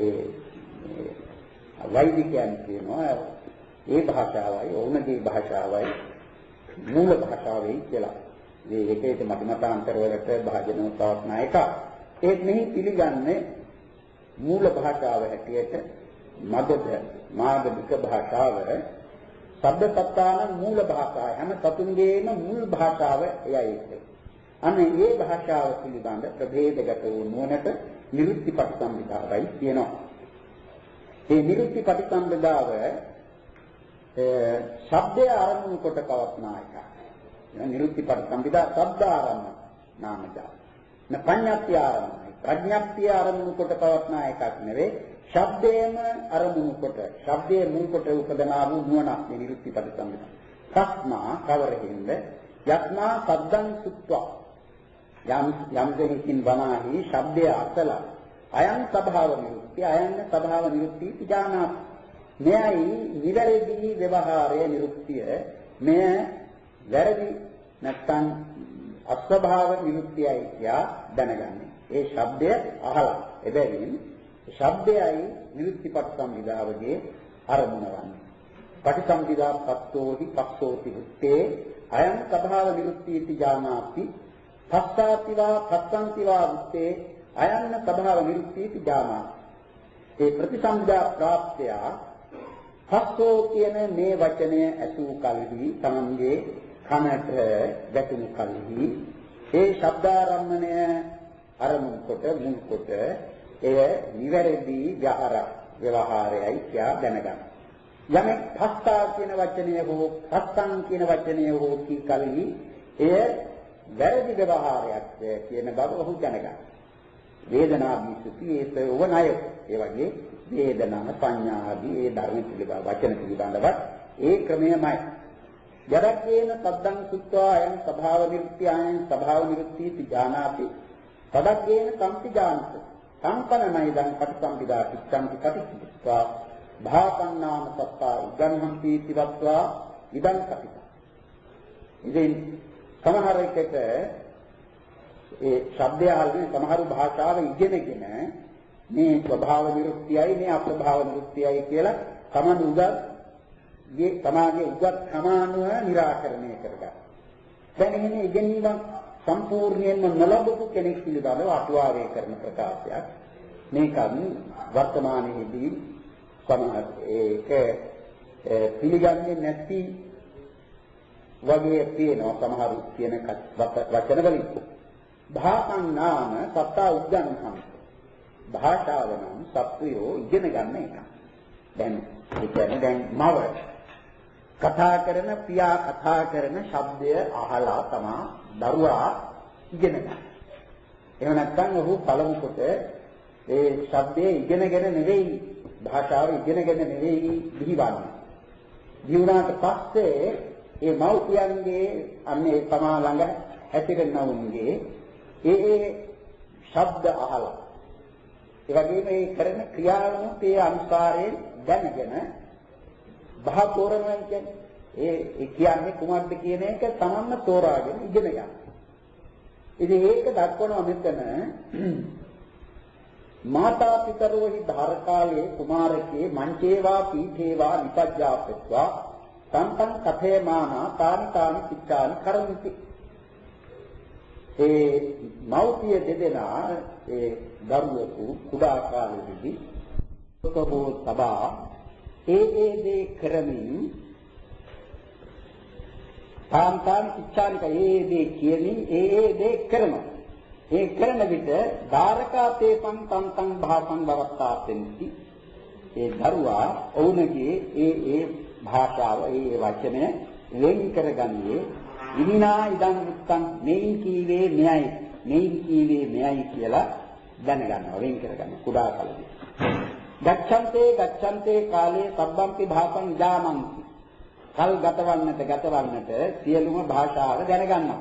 වෛදිකයන් කියනවා ඒ භාෂාවයි ඕනගේ භාෂාවයි මූල භාෂාවයි කියලා. මේ එක එක මතමතාන්තර වලට භාජන පවත්න එක. ඒත් මෙහි පිළිගන්නේ මූල භාෂාව හැටියට මගධ මාගධික භාෂාව සබ්බසත්තාන මූල භාෂාව හැම සතුන්ගේම මූල භාෂාව එයයි. අනේ මේ භාෂාව පිළිබඳ ප්‍රභේදගත වූ නුවණට නිරුක්ති පටිසම්භිදාවයි කියනවා. මේ නිරුක්ති පටිසම්භිදාව ශබ්දය ආරම්භ කොට පවත්නා එක. නිරුක්ති පටිසම්භිදා ශබ්ද ආරම්භ නාමජා. න පඤ්ඤාප්ති ආරම්භයි. ප්‍රඥාප්තිය ආරම්භ කොට පවත්නා එකක් නෙවෙයි. ශබ්දයේම ආරම්භ කොට ශබ්දයේ මුල් කොට උපදනා වූ නුවණ මේ නිරුක්ති පටිසම්භිදා. කස්මා කවරෙහිඳ යත්නා සද්දං සුත්වා යම් යම් දෙයකින් වනාහි ශබ්දය අසල අයං ස්වභාව නිරුක්ති අයං ස්වභාව නිරුක්ති ඥානා මෙයයි නිවැරදි ව්‍යවහාරය නිරුක්තිය මෙය වැරදි නැත්නම් අස්වභාව නිරුක්තියයි කියා දැනගන්නේ. ඒ ශබ්දය අහලා එබැවින් ශබ්දයයි නිරුක්ති පටිසම්භිදාවගේ අරමුණ වන්නේ. පටිසම්භිදා පස්සෝහි පස්සෝති උත්තේ අයං ස්වභාව නිරුක්තිති ඥානාති පස්සාතිවා පස්සන්තිවා උත්තේ අයං ස්වභාව නිරුක්තිති ඥානාති. ඒ ප්‍රතිසම්භිදා ප්‍රාප්තය පස්සෝ කියන මේ වචනය ඇසූ කල්හි තමන්ගේ කනට ගැටුණු කල්හි ඒ ශබ්දාරම්මණය අරමුණු කොට මුල් කොට එය නිවැරදි ව්‍යවහාර ව්‍යවහාරයයි කියා දැනගන්න. යමෙක් පස්සා කියන වචනය හෝ පස්සන් කියන වචනය හෝ කී කල්හි එය වැරදි ව්‍යවහාරයක් කියන බව ඔහු දැනගන්න. වේදනා විසුති ඒත වනය ඒ වගේ වේදනා සංඥා ආදී ඒ ධර්ම පිළිබඳ වචන පිළිබඳව ඒ ක්‍රමයමයි. යදක්කේන සද්දං සුත්වා අයං ස්වභාව නිරුක්ති අයං ස්වභාව නිරුක්ති ඥානාති තදක්කේන සම්පි ඥානත සංකනමයිදං පටිසම්භිදා චිත්තං පටිච්චිත්වා භාසන්නාම සත්තා උග්ගන්හම්පි තිවත්වා ඉදං කපිත. ඉතින් සමහර එකට ඒ ශබ්දය අහන්නේ සමහර භාෂාව ඉගෙනගෙන මේ ස්වභාව නිරුක්තියයි මේ අස්වභාව නිරුක්තියයි කියලා තමන් උගත් ගේ තමාගේ උගත් කමානුව निराකරණය කරගන්න. දැන් එහෙම ඉගෙනීමක් සම්පූර්ණයෙන්ම නොලබපු කෙනෙක් පිළිබඳව අටුවාවේ කරන ප්‍රකාශයක්. මේකත් වර්තමානයේදී සමහර ඒක පිළිගන්නේ නැති වගේ තියෙනවා සමහරු කියන වචන වලින්. භාෂං නාම සත්තා උද්ගන්හං. භාෂාව නම් සත්වයෝ ඉගෙන ගන්න එක. දැන් ඒ කියන්නේ දැන් මව කතා කරන පියා කතා කරන ශබ්දය අහලා තමයි දරුවා ඉගෙන ගන්න. එහෙම නැත්නම් ඔහු පළමු කොට ඒ ශබ්දයේ ඉගෙනගෙන නෙවෙයි භාෂාව ඉගෙනගෙන නෙවෙයි දිවිවන්නේ. දිනුනාට පස්සේ ඒ මව්පියන්ගේ අන්නේ තමා ළඟ හැසිරෙනවුන්ගේ ඒ ඒ ශබ්ද අහලා ඒ වගේම ඒ කරන ක්‍රියාවනුත් ඒ අනුසාරයෙන් දැනගෙන බහ තෝරනවා කියන්නේ ඒ ඒ කියන්නේ කුමක්ද කියන එක තමන්ම තෝරාගෙන ඉගෙන ගන්න. ඉතින් ඒක දක්වනවා මෙතන මාතා පිතරෝහි ධාරකාලේ කුමාරකේ මංචේවා පීඨේවා විපජ්ජාපත්වා සම්පං කතේමානා තානි තානි චිත්තානි කරන්ති. ඒ මෞපිය දෙදෙනා ඒ දරුවෙකු කුඩා කාලයේදී සබෝ තබා ඒ ඒ දේ කරමින් තාන් තාන් චිත්තානි ඒ දේ කියමින් ඒ ඒ දේ කරනවා. ඒ කරන විට ධාරකාතේපං තං තං භාසං වවත්තාපෙන්ති. ඒ දරුවා ඔවුන්ගේ ඒ ඒ භාෂාව ඒ වචනය වෙන් කරගන්නේ ඉනිනා ඉදන් උත්තම් මෙයින් කීවේ මෙයයි මෙයින් කීවේ මෙයයි කියලා දැනගන්නවා වෙන් කරගන්න කුඩා කාලේ. ගච්ඡන්තේ ගච්ඡන්තේ කාලේ සබ්බම්පි භාසං ජාමන්ති. කල් ගතවන්නට ගතවන්නට සියලුම භාෂාව දැනගන්නවා.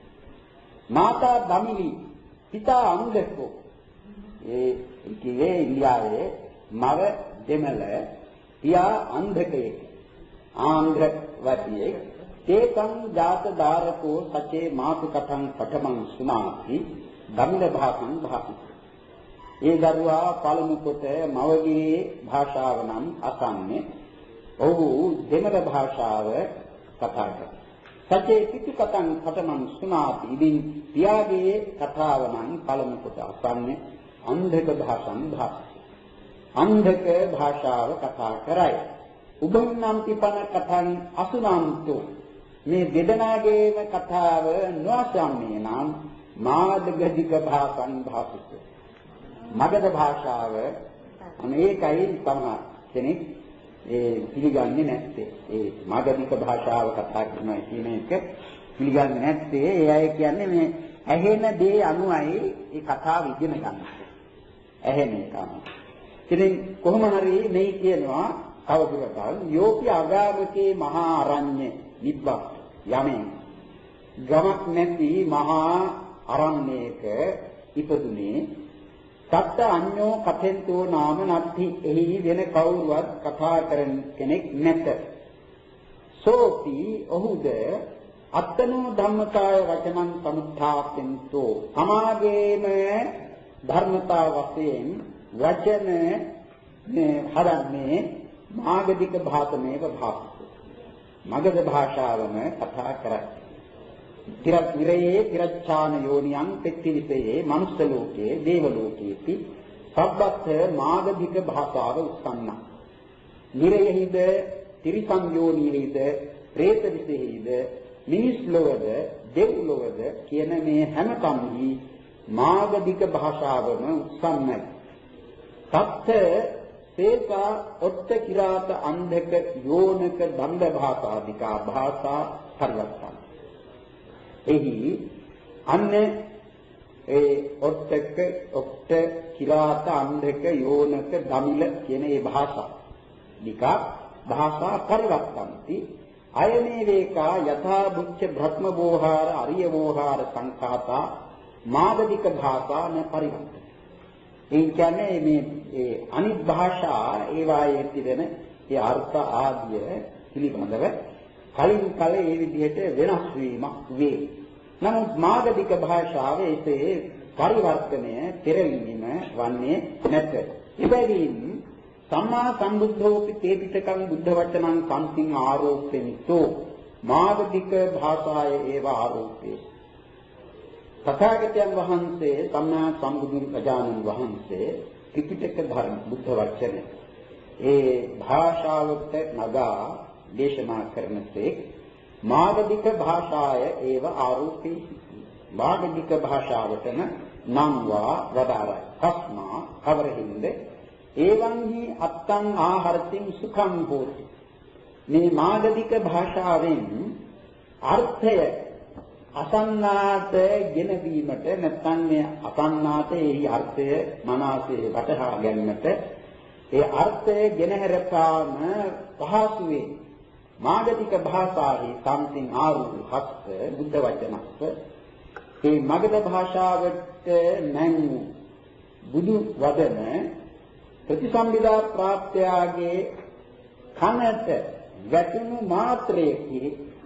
මාතා දමිලි පිතා අන්ධකෝ. ඒ කියේ ඉන්දියාවේ මව දෙමළ පියා අන්ධකයෙක්. ආන්ධ වතියේ තේකං ජාත ධාරකෝ සචේ මාතු කතං පඨමං සුනාති දමිල භාසං භාසි. ඒ දරුවා පළමු කොට මවගේ භාෂාව නම් අසන්නේ ඔහු දෙමළ භාෂාව කතා කරනවා. සචේ පිටු කතං පඨමං සුනාති. ඉදින් පියාගේ කතාව නම් පළමු කොට අසන්නේ අන්ධක භාෂං භාසි. අන්ධක භාෂාව කතා කරයි. උභන්නම් පිපන කතං අසුනාන්තෝ. මේ දෙදෙනාගේම කතාව නොඅසන්නේ නම් මාදගදික භාෂං භාසිත. මගධ භාෂාව අනේකයි සමහර කෙනෙක් ඒ පිළිගන්නේ නැත්තේ. ඒ මගධික භාෂාව කතා කරනවා කියන එක පිළිගන්නේ නැත්තේ. ඒ අය කියන්නේ මේ ඇහෙන දේ අනුවයි ඒ කතාව ඉගෙන ගන්න. ඇහෙන එකම. ඉතින් කොහොම හරි මේ කියනවා අවබෝධතාව යෝපි අගාමකේ මහා අරඤ්ඤ නිබ්බා යමෙන් ගමක් නැති මහා අරණ්‍යයක ඉපදුනේ සත්ත අඤ්ඤෝ කතෙන්තෝ නාම නත්ති. එහි වෙන කවුරුවත් කතා කරන කෙනෙක් නැත. සෝපි ඔහුද අත්තනෝ ධම්මතාය වචනං සමුත්ථාපෙන්තෝ. සමාගයේම ධර්මතා වශයෙන් වචන හදන්නේ මාගධික භාෂමේව භාෂිත. මගධ භාෂාවම කතා කරයි. තිරත් නිරයේ තිරච්ඡාන යෝනියන් පෙත්තිවිසේ මනුස්ස ලෝකයේ දේව ලෝකයේති සබ්බත් මාගධික භාෂාව උත්සන්න. නිරයෙහිද තිරිසන් යෝනියෙහිද പ്രേත විසෙහිද මිනිස් ලෝකද දෙව් ලෝකද කියන මේ හැම කම්හි මාගධික භාෂාවම උත්සන්නයි. සත්‍ය තේසා ඔත්ත කිරාත අන්ධක යෝනක දණ්ඩ භාෂාදිකා භාෂා පරිවර්තන. එහි අන්න ඒ ඔත්තක ඔත්ත කිරාත අන්ධක යෝනක දමිල කියන මේ භාෂා දිකා භාෂා පරිවර්තන්ති. අයමේ වේකා යථා බුච්ච භ්‍රම වෝහාර අරිය වෝහාර සංඛාතා මාගධික භාෂා න පරිවර්තන. ඒ කියන්නේ මේ ඒ අනිත් භාෂා ඒ වායේ තිබෙන ඒ අර්ථ ආදිය පිළිබඳව කලින් කල ඒ විදිහට වෙනස් වීමක් වේ. නමුත් මාගධික භාෂාවේ ඒ පරිවර්තනය පෙරලීම වන්නේ නැත. ඉබැවින් සම්මා සම්බුද්ධෝපි තේ පිටකං බුද්ධ වචනං සම්සිං ආරෝපෙන්තෝ මාගධික භාෂාය ඒව ආරෝපේ. තථාගතයන් වහන්සේ සම්මා සම්බුදුන් ගජානන් වහන්සේ ත්‍රිපිටක ධර්ම බුද්ධ වචන ඒ භාෂාවට නගා දේශනා කරනසේ මාගධික භාෂාය ඒව ආරෝපේ. මාගධික භාෂාවටම නම්වා වදාරයි. තස්මා කවරහින්ද එවංහි අත්තං ආහර්තින් සුඛං හෝති. මේ මාගධික භාෂාවෙන් අර්ථය අසන්නාට ගෙනවීමට නැත්නම් මේ අසන්නාට එහි අර්ථය මනසේ වටහා ගැනීමට ඒ අර්ථය ගෙනහැරපාම පහසුවේ. මාගධික භාෂාවේ සම්සින් ආරූඪ හස්ත බුද්ධ වචනස්ස මේ මගධ භාෂාවට නැං බුදු වදන ප්‍රතිසම්පදා ප්‍රාප්තයාගේ කනට වැටුණු මාත්‍රයේ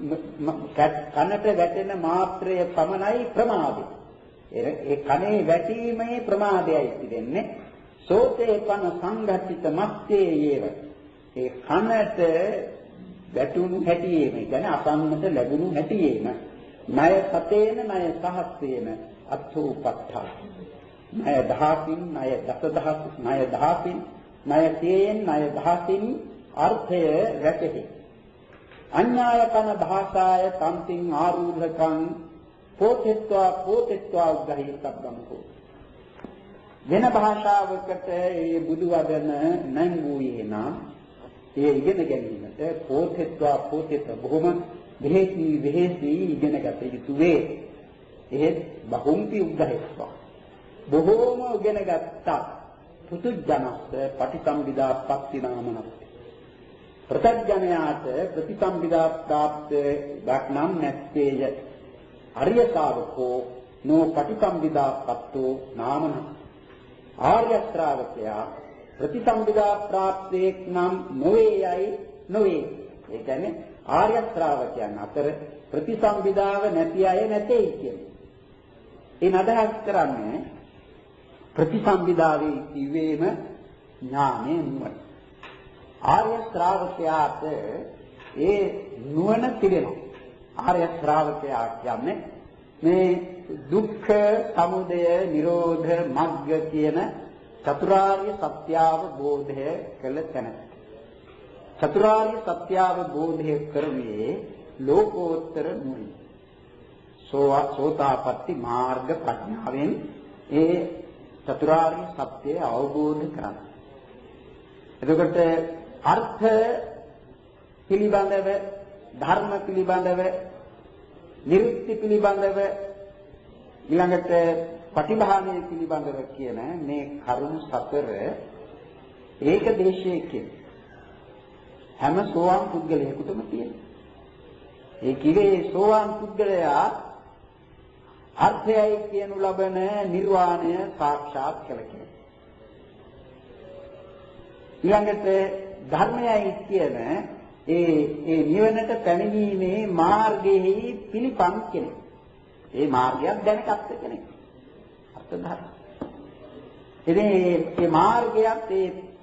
කනට වැටෙන මාත්‍රය පමණයි ප්‍රමාදය. ඒ කනේ වැටීමේ ප්‍රමාදයයි තිබෙන්නේ. සෝතේ කන සංඝටිත මත්තේ යේව. ඒ කනට වැටුණු හැටියේම කියන්නේ අසන්නට ලැබුණු හැටියේම ණය සතේන ණය සහස්තේන අත්ථෝපත්තා. ණය දහසින් ණය දසදහස් ණය දහසින් ණය තේන් ණය දහසින් අර්ථය වැටේ. අඤ්ඤායකන භාෂාය සම්තිං ආරූඪකං පෝතෙත්වා පෝතෙත්වා උග්ගහිතබ්බං කෝ. වෙන භාෂාවකට ඒ බුදු වදන නම් වූයේ නම් ඒ ඉගෙන ගැනීමට පෝතෙත්වා පෝතෙත බොහොම වෙහෙසි වෙහෙසි ඉගෙන ගත යුතු වේ. එහෙත් බහුම්පි උග්ගහිතවා බොහෝම ඉගෙන ගත්තා පුදුජනස්ස පටිසම්භිදා පස්තිනාමනස්. ප්‍රත්‍යඥයාට ප්‍රතිසම්පදා ප්‍රාප්ත දක්නම් නැත්තේය. අරිය ශාවකෝ නෝ පටිසම්පදා පත්තෝ නාමන. ආර්ය ශ්‍රාවකයා ප්‍රතිසම්පදා ප්‍රාප්තේක් නම් නොවේයයි නොවේ. ඒ කියන්නේ ආර්ය ශ්‍රාවකයන් අතර ප්‍රතිසම්පදාව නැති අය නැtei කියන්නේ. ඒ නදහස් කරන්නේ ප්‍රතිසම්පදාවේ ඉවේම ඥානෙ නුවණ. ආර්ය ශ්‍රාවකයාට ඒ නුවණ තිබෙනවා. ආර්ය ශ්‍රාවකයා කියන්නේ මේ දුක්ඛ සමුදය නිරෝධ මග්ග කියන චතුරාර්ය සත්‍ය අවබෝධය කළ තැන. චතුරාර්ය සත්‍ය අවබෝධය කරන්නේ ලෝකෝත්තර නුවණ. සෝතාපට්ටි මාර්ග ප්‍රඥාවෙන් ඒ චතුරාර්ය සත්‍ය අවබෝධ කරගන්න. එතකොට අර්ථ පිළිබඳව ධර්ම පිළිබඳව නිරුක්ති පිළිබඳව ඊළඟට පටිභාණය පිළිබඳව කියන මේ කරුණු සතර ඒක දේශයකින් හැම සෝවාන් පුද්ගලයෙකුටම තියෙනවා. ඒ කිවේ සෝවාන් පුද්ගලයා අර්ථයයි කියනු ලබන නිර්වාණය සාක්ෂාත් කළ කෙනෙක්. ඊළඟට ධර්මයයි කියන ඒ ඒ නිවනට පැමිණීමේ මාර්ගයේ පිළිපන් කෙනෙක්. ඒ මාර්ගයක් දැනගත්ත කෙනෙක්. අර්ථ ධර්ම. ඉතින් මේ මාර්ගයක් ඒ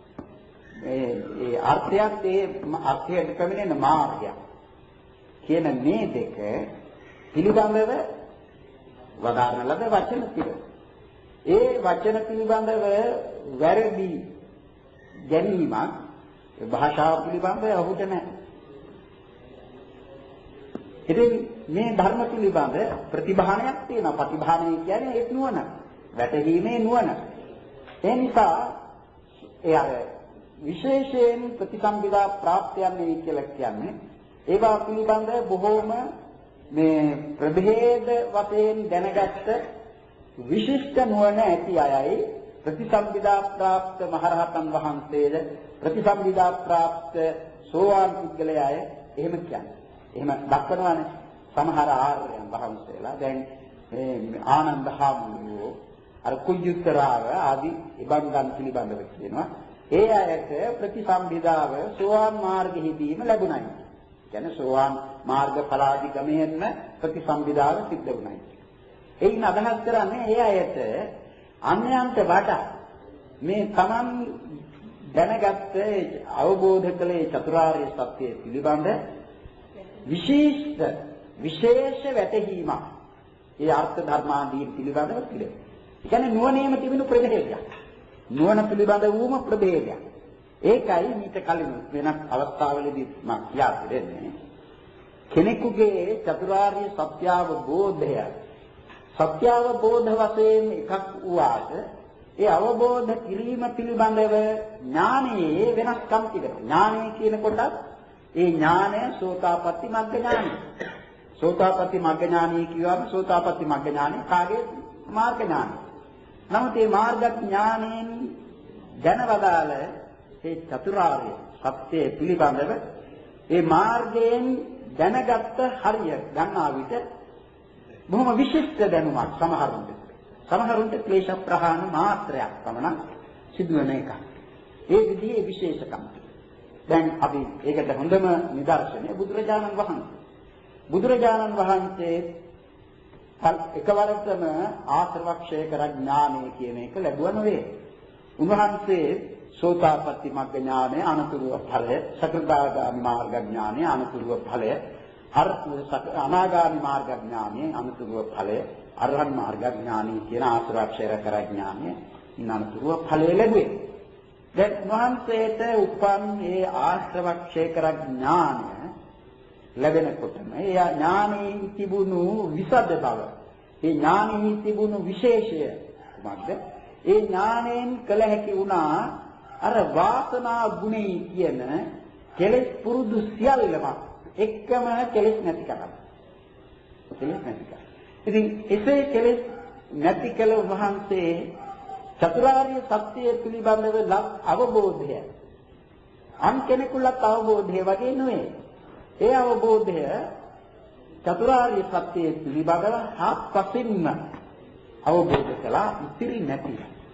ඒ අර්ථයක් ඒ අර්ථයට පැමිණෙන මාර්ගයක් කියන මේ දෙක පිළිබඳව වදාරන ලද වචන පිළිබඳ. ඒ වචන පිළිබඳව වැරදි ගැනීමක් භාෂාව පිළිබඳව ඔහුට නැහැ. ඉතින් මේ ධර්ම පිළිබඳ ප්‍රතිභාණයක් තියෙනවා. ප්‍රතිභාණය කියන්නේ ඒ නුවණ. වැටහීමේ නුවණ. ඒ නිසා ඒ අර විශේෂයෙන් ප්‍රතිසම්පදා ප්‍රාප්තයන්නේ කියලා කියන්නේ ඒවා පිළිබඳ බොහෝම මේ ප්‍රභේද වශයෙන් දැනගත්ත විශිෂ්ට නුවණ ඇති අයයි ප්‍රතිසම්පදා ප්‍රාප්ත මහරහතන් වහන්සේද ප්‍රතිසම්පදා ප්‍රාප්ත සෝවාන් පුද්ගලයාය එහෙම කියන්නේ. එහෙම දක්වනවානේ සමහර ආර්යයන් වහන්සේලා. දැන් මේ ආනන්ද හාමුදුරුවෝ අර කුජුත්තරාව ආදී ඉබන්දන් පිළිබඳව කියනවා. ඒ අයට ප්‍රතිසම්පදාව සෝවාන් මාර්ගෙහිදීම ලැබුණයි. කියන්නේ සෝවාන් මාර්ග ඵලාදිගමයෙන්ම ප්‍රතිසම්පදාව සිද්ධ වුණයි. එයින් අදහස් කරන්නේ ඒ අයට අන්‍යයන්ට වඩා මේ Taman දැනගත්ත අවබෝධ කළේ චතුරාර්ය සත්‍ය පිළිබඳ විශේෂ විශේෂ වැටහීමක් ඒ අර්ථ ධර්මාදී පිළිබඳව පිළිබඳ. ඒ කියන්නේ නුවණේම තිබෙන ප්‍රභේදයක්. නුවණ පිළිබඳ වූම ප්‍රභේදයක්. ඒකයි මීට කලින් වෙනත් අවස්ථාවලදී මම කියා දෙන්නේ. කෙනෙකුගේ චතුරාර්ය සත්‍ය අවබෝධය සත්‍ය අවබෝධ වශයෙන් එකක් වූාට ඒ අවබෝධ කිරීම පිළිබඳව ඥානයේ වෙනස්කම් තිබෙනවා. ඥානය කියනකොට ඒ ඥානය සෝතාපට්ටි මග්ග ඥානය. සෝතාපට්ටි මග්ග ඥානය කියවම සෝතාපට්ටි මග්ග ඥානය කාගේ මාර්ග ඥානය. නමුත් මේ මාර්ග ඥානයෙන් දැනවදාල ඒ චතුරාර්ය සත්‍ය පිළිබඳව ඒ මාර්ගයෙන් දැනගත්ත හරිය ගන්නා විට බොහොම විශිෂ්ට දැනුමක් සමහරුන්ට. සමහරුන්ට ක්ලේශ ප්‍රහාණ මාත්‍රයක් පමණ සිදුවන එක. ඒ විදිහේ විශේෂකම්. දැන් අපි ඒකට හොඳම නිදර්ශනය බුදුරජාණන් වහන්සේ. බුදුරජාණන් වහන්සේ එකවරටම ආශ්‍රවක්ෂය කර ඥානය කියන එක ලැබුවා නෙවෙයි. උන්වහන්සේ සෝතාපට්ටි මග්ග ඥානය අනතුරුව ඵලය, සකෘදාගාමි මාර්ග ඥානය අනතුරුව ඵලය, අනාගාමි මාර්ග ඥානය අනතුරුව ඵලය, අරහත් මාර්ග ඥානය කියන ආශ්‍රවක්ෂය කර ඥානය අනතුරුව ඵලය ලැබුවේ. දැන් උන්වහන්සේට උපන් මේ ආශ්‍රවක්ෂය කර ඥානය ලැබෙනකොටම ඒ ඥානයේ තිබුණු විසද බව, ඒ ඥානයේ තිබුණු විශේෂය මොකද්ද? ඒ ඥාණයෙන් කළ හැකි වුණා අර වාසනා ගුණේ කියන කෙලෙස් පුරුදු සියල්ලම එක්කම කෙලෙස් නැති කරගන්න. කෙලෙස් නැති කරගන්න. ඉතින් එසේ කෙලෙස් නැති කළ වහන්සේ චතුරාර්ය සත්‍ය පිළිබඳව ලක් අවබෝධය අන් කෙනෙකුට අවබෝධය වගේ නෙවෙයි. ඒ අවබෝධය චතුරාර්ය සත්‍ය පිළිබඳව හත්පසින්ම අවබෝධ කළා ඉතිරි නැති.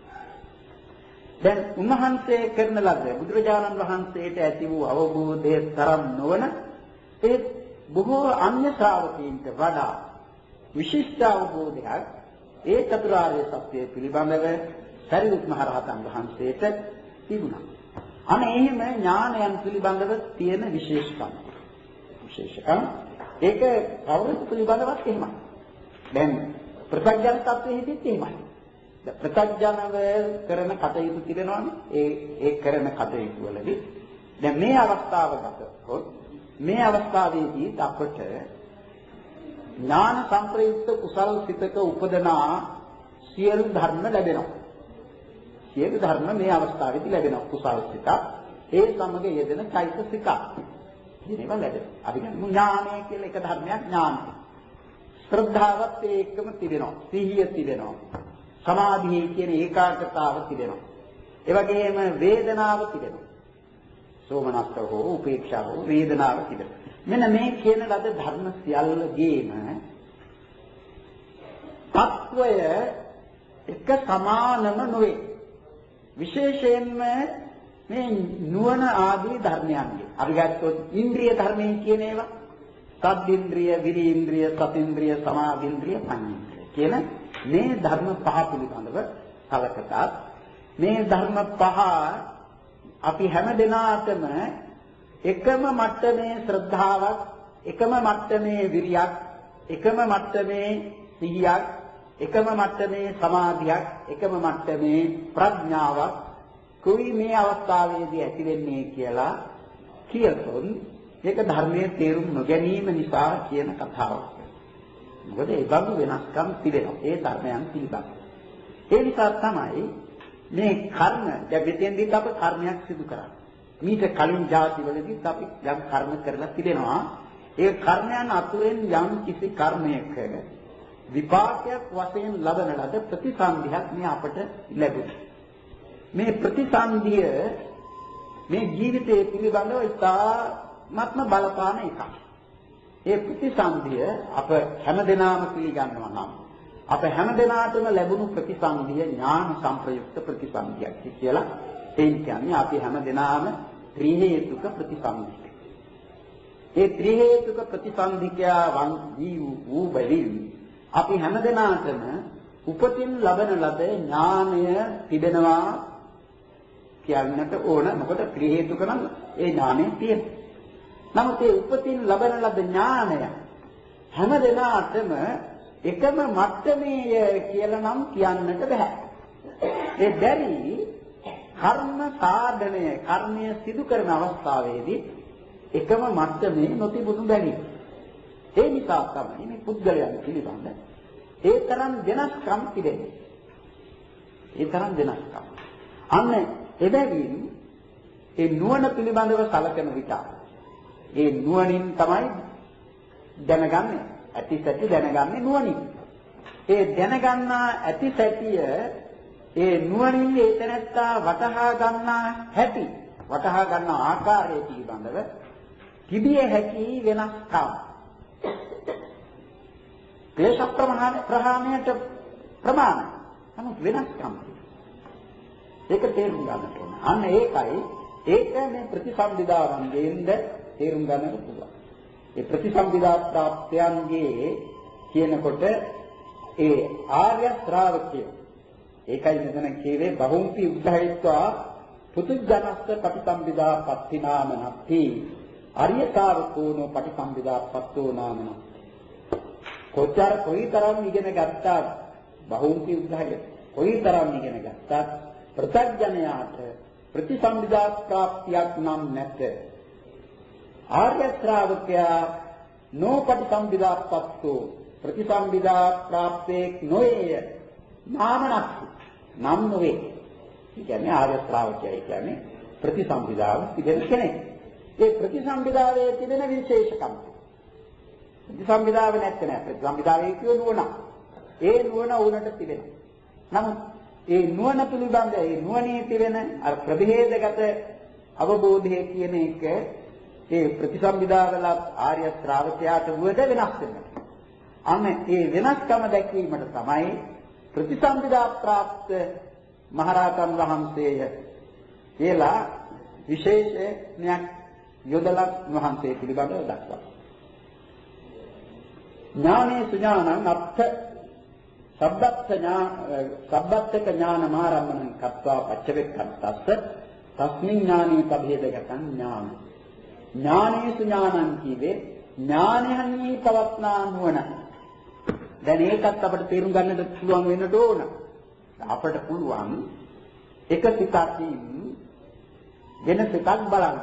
දැන් උන්වහන්සේ කරන ලද බුදුරජාණන් වහන්සේට ඇති වූ අවබෝධයේ තරම් නොවන ඒ බොහෝ අන්‍ය ශ්‍රාවකීන්ට වඩා විශිෂ්ට අවබෝධයක් ඒ චතුරාර්ය සත්‍ය පිළිබඳව සරියුත් මහ රහතන් වහන්සේට තිබුණා. අනේ එහෙම ඥානයන් පිළිබඳව තියෙන විශේෂකම්. විශේෂකම් ඒක කවුරුත් පිළිබඳවත් එහෙමයි. දැන් ප්‍රත්‍යඥ තත්ත්වෙහිදීත් එහෙමයි. ප්‍රත්‍යඥව කරන කටයුතු තිබෙනවානේ. ඒ ඒ කරන කටයුතු වලදී දැන් මේ අවස්ථාව ගතොත් මේ අවස්ථාවේදී අපට ඥාන සංප්‍රයුක්ත කුසල් සිතක උපදනා සියලු ධර්ම ලැබෙනවා. සියලු ධර්ම මේ අවස්ථාවේදී ලැබෙනවා. කුසල් සිත ඒ සමග යෙදෙන චෛතසික දිනේම ලැබෙනවා. අපි ගමු ඥානය කියලා එක ධර්මයක් ඥානය. ශ්‍රද්ධාවත් ඒකම තිබෙනවා. සිහිය තිබෙනවා. සමාධිය කියන ඒකාග්‍රතාව තිබෙනවා. ඒ වගේම වේදනාව තිබෙනවා. සෝමනස්ස හෝ උපේක්ෂා හෝ වේදනාව තිබෙනවා. මෙන්න මේ කියන ලද ධර්ම සියල්ලගේම තත්වය එක සමානම නොවේ. විශේෂයෙන්ම මේ නුවණ ආදී ධර්මයන්ගේ අපි ගත්තොත් ඉන්ද්‍රිය ධර්මයන් කියන ඒවා සද්දේන්ද්‍රිය, විරීන්ද්‍රිය, සතින්ද්‍රිය, සමාධින්ද්‍රිය, පඤ්චේන්ද්‍රිය කියන මේ ධර්ම පහ පිළිබඳව කලකටත් මේ ධර්ම පහ අපි හැම දිනාටම එකම මට්ටමේ ශ්‍රද්ධාවක්, එකම මට්ටමේ විරියක්, එකම මට්ටමේ සිහියක්, එකම මට්ටමේ සමාධියක්, එකම මට්ටමේ ප්‍රඥාවක් කුයි මේ අවස්ථාවේදී ඇති වෙන්නේ කියලා කියතොත් ඒක ධර්මයේ තේරුම් නොගැනීම නිසා කියන කතාවක්. මොකද ඒ බඳු වෙනස්කම් තිබෙනවා ඒ ධර්මයන් පිළිබඳ. ඒ නිසා තමයි මේ කර්ම දැන් මෙතෙන්දීත් අප කර්මයක් සිදු කරන්නේ. මීට කලින් ජාතිවලදීත් අපි යම් කර්ම කරලා තිබෙනවා. ඒ කර්මයන් අතුරෙන් යම් කිසි කර්මයක විපාකයක් වශයෙන් ලබන ලද ප්‍රතිසන්දියක් මේ අපට ලැබුණා. මේ ප්‍රතිසන්දිය මේ ජීවිතයේ පිළිබඳව ඉතාමත්ම බලපාන එකක්. ඒ ප්‍රතිසන්දිය අප හැමදෙනාම පිළිගන්නවා නම් අප හැමදෙනාටම ලැබුණු ප්‍රතිසන්දිය ඥාන සංප්‍රයුක්ත ප්‍රතිසන්දියක් කියලා ඒ කියන්නේ අපි හැමදෙනාම ත්‍රි හේතුක ප්‍රතිසන්දිය. ඒ ත්‍රි හේතුක ප්‍රතිසන්දිකයා වන් වී වූ බැවින් අපි හැමදෙනාටම උපතින් ලබන ලද ඥානය තිබෙනවා. කියන්නට ඕන. මොකද ත්‍රි හේතුක නම් ඒ ඥානය තියෙනවා. නමුත් ඒ උපතින් ලබන ලද ඥානය හැම දෙනාටම එකම මට්ටමේ කියලා නම් කියන්නට බෑ. ඒ බැරි කර්ම සාධනය කර්මය සිදු කරන අවස්ථාවේදී එකම මට්ටමේ නොතිබුණු බැරි. ඒ නිසා තමයි මේ පුද්ගලයන් පිළිබඳ ඒ තරම් වෙනස්කම් තිබෙන්නේ. ඒ තරම් වෙනස්කම්. අන්න එබැවින් ඒ නුවණ පිළිබඳව සැලකෙන විට ඒ නුවණින් තමයි දැනගන්නේ. ඇති සැටි දැනගන්නේ නුවණින්. ඒ දැනගන්නා ඇති සැටිය ඒ නුවණින් ඒ තැනත්තා වටහා ගන්නා හැටි වටහා ගන්නා ආකාරය පිළිබඳව තිබිය හැකි වෙනස්කම්. ක්ලේශ ප්‍රහාණයට ප්‍රමාණ. නමුත් වෙනස්කම්. ඒක තේරුම් ගන්නට ඕන. අන්න ඒකයි ඒක මේ ප්‍රතිසම්විදාවන්ගෙන්ද තේරුම් ගන්නට පුළුවන්. ඒ ප්‍රතිසම්විදා ප්‍රාප්තයන්ගේ කියනකොට ඒ ආර්ය ශ්‍රාවකය ඒකයි මෙතන කියවේ බහුම්පි උද්ධහිත්වා පුදුජනස්ස පටිසම්විදා පත්තිනාම නැති ආර්ය ශ්‍රාවකෝනෝ පටිසම්විදා පත්තෝ නාමන කොච්චර කොයිතරම් ඉගෙන ගත්තා බහුම්පි උද්ධහිත කොයිතරම් ඉගෙන ගත්තා ප්‍රත්‍යඥයාට ප්‍රතිසම්විදා ප්‍රාප්තියක් නම් නැත. ආර්ය ශ්‍රාවකයා නොපටිසම්විදා පත්තෝ ප්‍රතිසම්විදා ප්‍රාප්තේ නොයේ නාමනක් නම් නොවේ. ඒ කියන්නේ ආර්ය ශ්‍රාවකයා කියන්නේ ප්‍රතිසම්විදාව තිබෙන කෙනෙක්. ඒ ප්‍රතිසම්විදාවේ තිබෙන විශේෂකම්. ප්‍රතිසම්විදාව නැත්නම් නෑ. ප්‍රතිසම්විදාවේ කියන නුවණ. ඒ නුවණ උනට තිබෙනවා. නමුත් ඒ නුවණ පිළිබඳ ඒ නුවණේ තිබෙන අර ප්‍රභේදගත අවබෝධය කියන එක ඒ ප්‍රතිසම්විදාවල ආර්ය ශ්‍රාවකයාට වුවද වෙනස් වෙනවා. අන්න ඒ වෙනස්කම දැක්වීමට තමයි ප්‍රතිසම්විදා ප්‍රාප්ත මහරහතන් වහන්සේය කියලා විශේෂණයක් යොදලා වහන්සේ පිළිබඳව දක්වනවා. ඥානේ සුඥානං අත්ථ සබ්බත් ඥාන සබ්බත්ක ඥාන මාරම්මණං කତ୍වා පච්චවෙක්ඛත්තස්ස තස්මින් ඥානී පභේදගතං ඥාන. ඥානේසු ඥානං කීවේ ඥානයන්හි පවත්නා නුවණ. දැන් ඒකත් අපිට තේරුම් ගන්නට පුළුවන් වෙන්නට ඕන. අපිට පුළුවන් එක සිතකින් වෙන සිතක් බලන්න.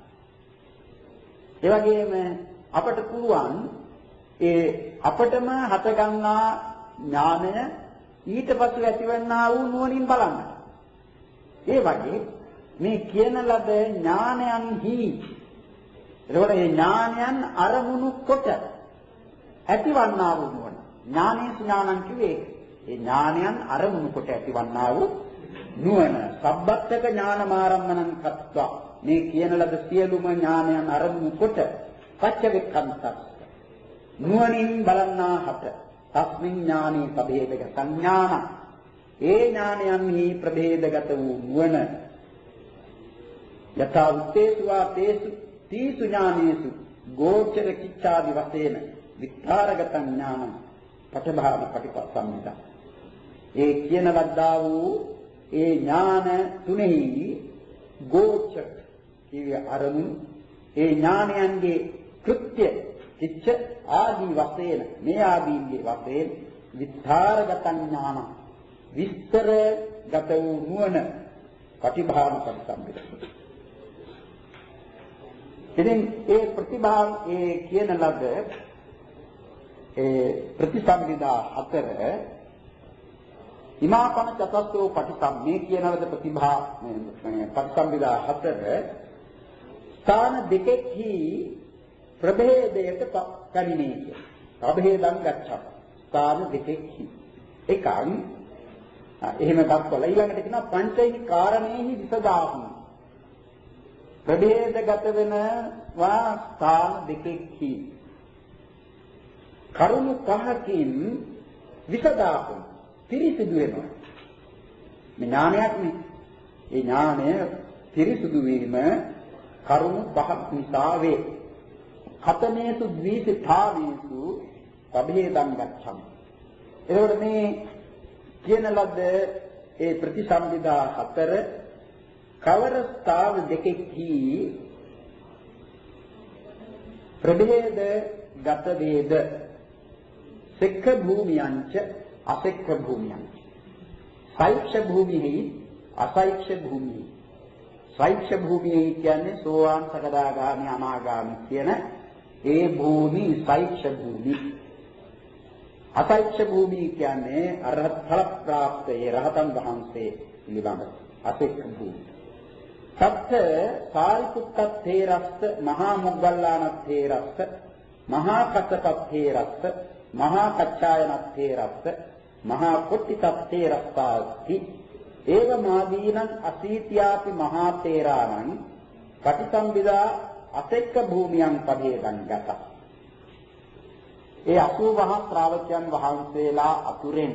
ඒ වගේම අපිට පුළුවන් ඒ අපටම හට ගන්නා ඥානය ඊට පසු ඇතිවන්නා වූ නුවණින් බලන්න. ඒ වගේ මේ කියන ලද ඥානයන්හි එතකොට මේ ඥානයන් අරමුණු කොට ඇතිවන්නා වූ නුවණ. ඥානේසු ඥානං කිව්වේ ඒ ඥානයන් අරමුණු කොට ඇතිවන්නා වූ නුවණ. සබ්බත්තක ඥානමාරම්මණං කତ୍වා මේ කියන ලද සියලුම ඥානයන් අරමුණු කොට පච්චවෙක්ඛන්තස්ස නුවණින් බලන්නා හට තස්මින් ඥානී ප්‍රභේදක සංඥාන ඒ ඥානයන්හි ප්‍රභේදගත වූ නුවණ යථා උත්තේසුවා තේසු තීසු ඥානේසු ගෝචර කිච්ඡාදි වශයෙන් විත්තරගත ඥානං පඨභාව පටිපස්සම්මිතා. ඒ කියන ලද්දා වූ ඒ ඥාන තුනෙහි ගෝචර කිය අරමුණු ඒ ඥානයන්ගේ කෘත්‍ය කිච්ඡ ආදී වශයෙන් මේ ආදීන්ගේ වශයෙන් විත්තරගත ඥාන විස්තරගත වූ නුවණ පටිභාව පටිසම්මිතා. ඉතින් ඒ ප්‍රතිභාව ඒ කියන ලද ඒ ප්‍රතිසම්විදා හතර ඉමාපන චතස්සෝ පටිසම්මේ කියන ලද ප්‍රතිභා ප්‍රතිසම්විදා හතර ස්ථාන දෙකෙහි ප්‍රභේදයට පැමිණේ. ප්‍රභේදං ගච්ඡා. ස්ථාන දෙකෙහි එකක් එහෙම දක්වලා ඊළඟට කියනවා පංචෛහි කාරණේහි විසදාහි ප්‍රභේදගත වෙන වා ස්ථාන දෙකෙහි කරුණු පහකින් විසදාහි පිරිසිදු වෙනවා. මේ ඥානයක් නේ. ඒ ඥානය පිරිසිදු වීම කරුණු පහක් නිසා වේ. හතමේසු ද්විසිතාවේසු ප්‍රභේදං ගච්ඡම්. එතකොට මේ කියන ලද්ද ඒ ප්‍රතිසම්විදා හතර කවර ස්ථාන දෙකෙහි ප්‍රභේද ගත වේද සෙක්ඛ භූමියංච අසෙක්ඛ භූමියංච සෛක්ෂ භූමිෙහි අසෛක්ෂ භූමිෙහි සෛක්ෂ භූමිෙහි කියන්නේ සෝවාන් සකදාගාමි අනාගාමි කියන ඒ භූමි සෛක්ෂ භූමි අසෛක්ෂ භූමි කියන්නේ අරහත් ඵල ප්‍රාප්ත ඒ රහතන් වහන්සේ පිළිබඳ අසෙක්ඛ භූමි සත්‍ය සාරිපුත්තත් තේරස්ස මහා මොග්ගල්ලානත් තේරස්ස මහා කස්සපත් තේරස්ස මහා කච්චායනත් තේරස්ස මහා කොට්ටිතත් තේරස්සාති ඒව මාදීනං අසීත්‍යාපි මහා තේරාණං පටිසම්භිදා අසෙක්ඛ භූමියං පදේදං ගත. ඒ අසූ මහා ශ්‍රාවකයන් වහන්සේලා අතුරෙන්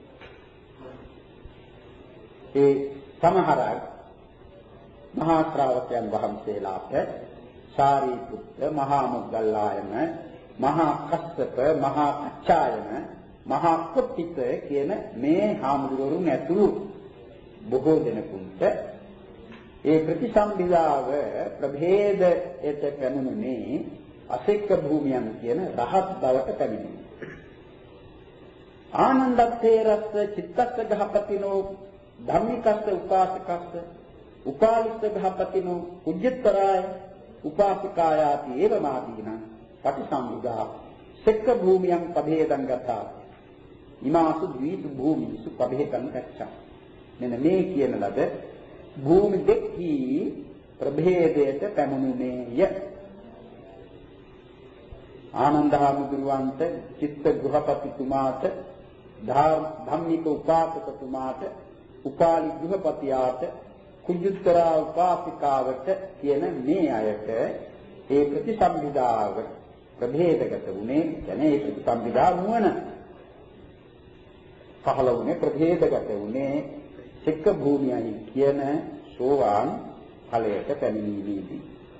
ඒ සමහරක් මහා ශ්‍රාවකයන් වහන්සේලාට සාරිපුත්ත මහා මොග්ගල්ලායන මහා කස්සප මහා කච්චායන මහා කොට්ටිත කියන මේ හාමුදුරුවරුන් ඇතුළු බොහෝ දෙනෙකුට ඒ ප්‍රතිසම්භිදාව ප්‍රභේදයට පැමිණුනේ අසෙක්ඛ භූමියන් කියන රහත් බවට පැමිණෙනවා. ආනන්දත්තේරස්ස චිත්තස්ස ගහපතිනෝ ධම්මිකස්ස උපාසකස්ස උපාලිස්ස ගහපතිනෝ කුජ්ජතරාය උපාසිකායාති ඒව මාදීනං පටිසම්භිදා සෙක්ඛ භූමියන් පභේදං ගතා ඉමාසු ද්වීසු භූමිසු පභේදං ගච්ඡා. මෙන්න මේ කියන ලද භූමි දෙකෙහි ප්‍රභේදයට පැමුණුනේය. ආනන්දහාමුදුරුවන්ට චිත්ත ගෘහපතිතුමාට ධම්මික උපාසකතුමාට උපාලි ගෘහපතියාට කුජුත්තරා උපාසිකාවට කියන මේ අයට ඒ ප්‍රතිසම්භිදාව ප්‍රභේදගත වුණේ කියන්නේ ඒ ප්‍රතිසම්භිදා නුවණ පහළ වුණේ ප්‍රභේදගත වුණේ සෙක්ඛ භූමියයි කියන සෝවාන් ඵලයට පැමිණීමේදී.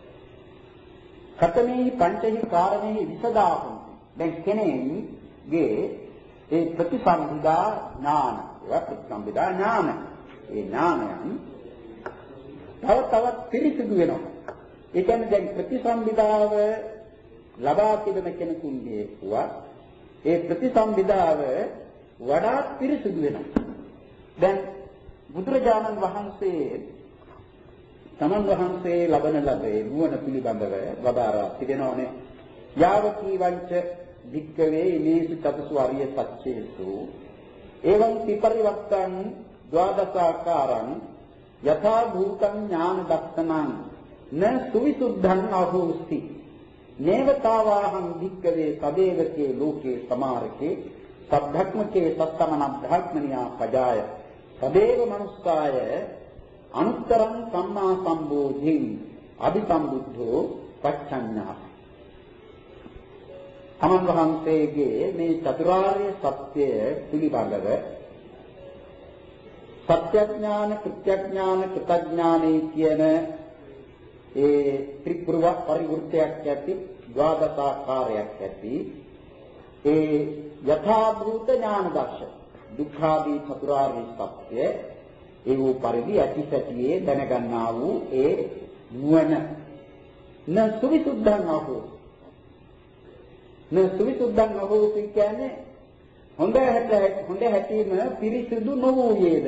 කතමේ පංචහි කාරණේ විසදාපන දැන් කෙනෙක්ගේ ඒ ප්‍රතිසම්භිදා ඥාන ඒවා ප්‍රතිසම්භිදා ඥාන ඒ ඥානයන් තව තවත් පිරිසිදු වෙනවා. ඒ කියන්නේ දැන් ප්‍රතිසම්භිදාව ලබා තිබෙන කෙනෙකුගේ වුණා ඒ ප්‍රතිසම්භිදාව වඩා පිරිසිදු වෙනවා. දැන් බුදුරජාණන් වහන්සේ තමන් වහන්සේ ලබන ලබේ නුවණ පිළිබඳව වදාරා තිබෙනෝනේ. යාවකී වංච වික්කවේ මේසු තපසු අරිය සත්‍යේසු එවං පිපරිවත්තං ද්වාදසාකාරං යථා භූතං ඥාන දස්සනං න සුවිසුද්ධං අහෝස්ති නේවතාවාහං වික්කවේ සදේවකේ ලෝකේ සමාරකේ සබ්ධක්මකේ සත්තමන බ්‍රහ්මනියා පජාය සදේව මනුස්සාය අනුත්තරං සම්මා සම්බෝධිං අභිසම්බුද්ධෝ පච්චඤ්ඤා. තමන් වහන්සේගේ මේ චතුරාර්ය සත්‍ය පිළිබඳව සත්‍යඥාන කෘත්‍යඥාන කෘතඥානේ කියන ඒ ත්‍රිපුරව පරිවෘත්තයක් ඇති ද්වාදසාකාරයක් ඇති ඒ යථා භූත ඥාන දර්ශන දුක්ඛාදී චතුරාර්ය සත්‍ය ඒ වූ පරිදි ඇතිසැටියේ දැනගන්නා වූ ඒ නුවණ න සුවිසුද්ධං අහෝ න සුවිසුද්ධං අහෝ කියන්නේ හොඳ හැට හොඳ හැටීම පිරිසිදු නොවූයේද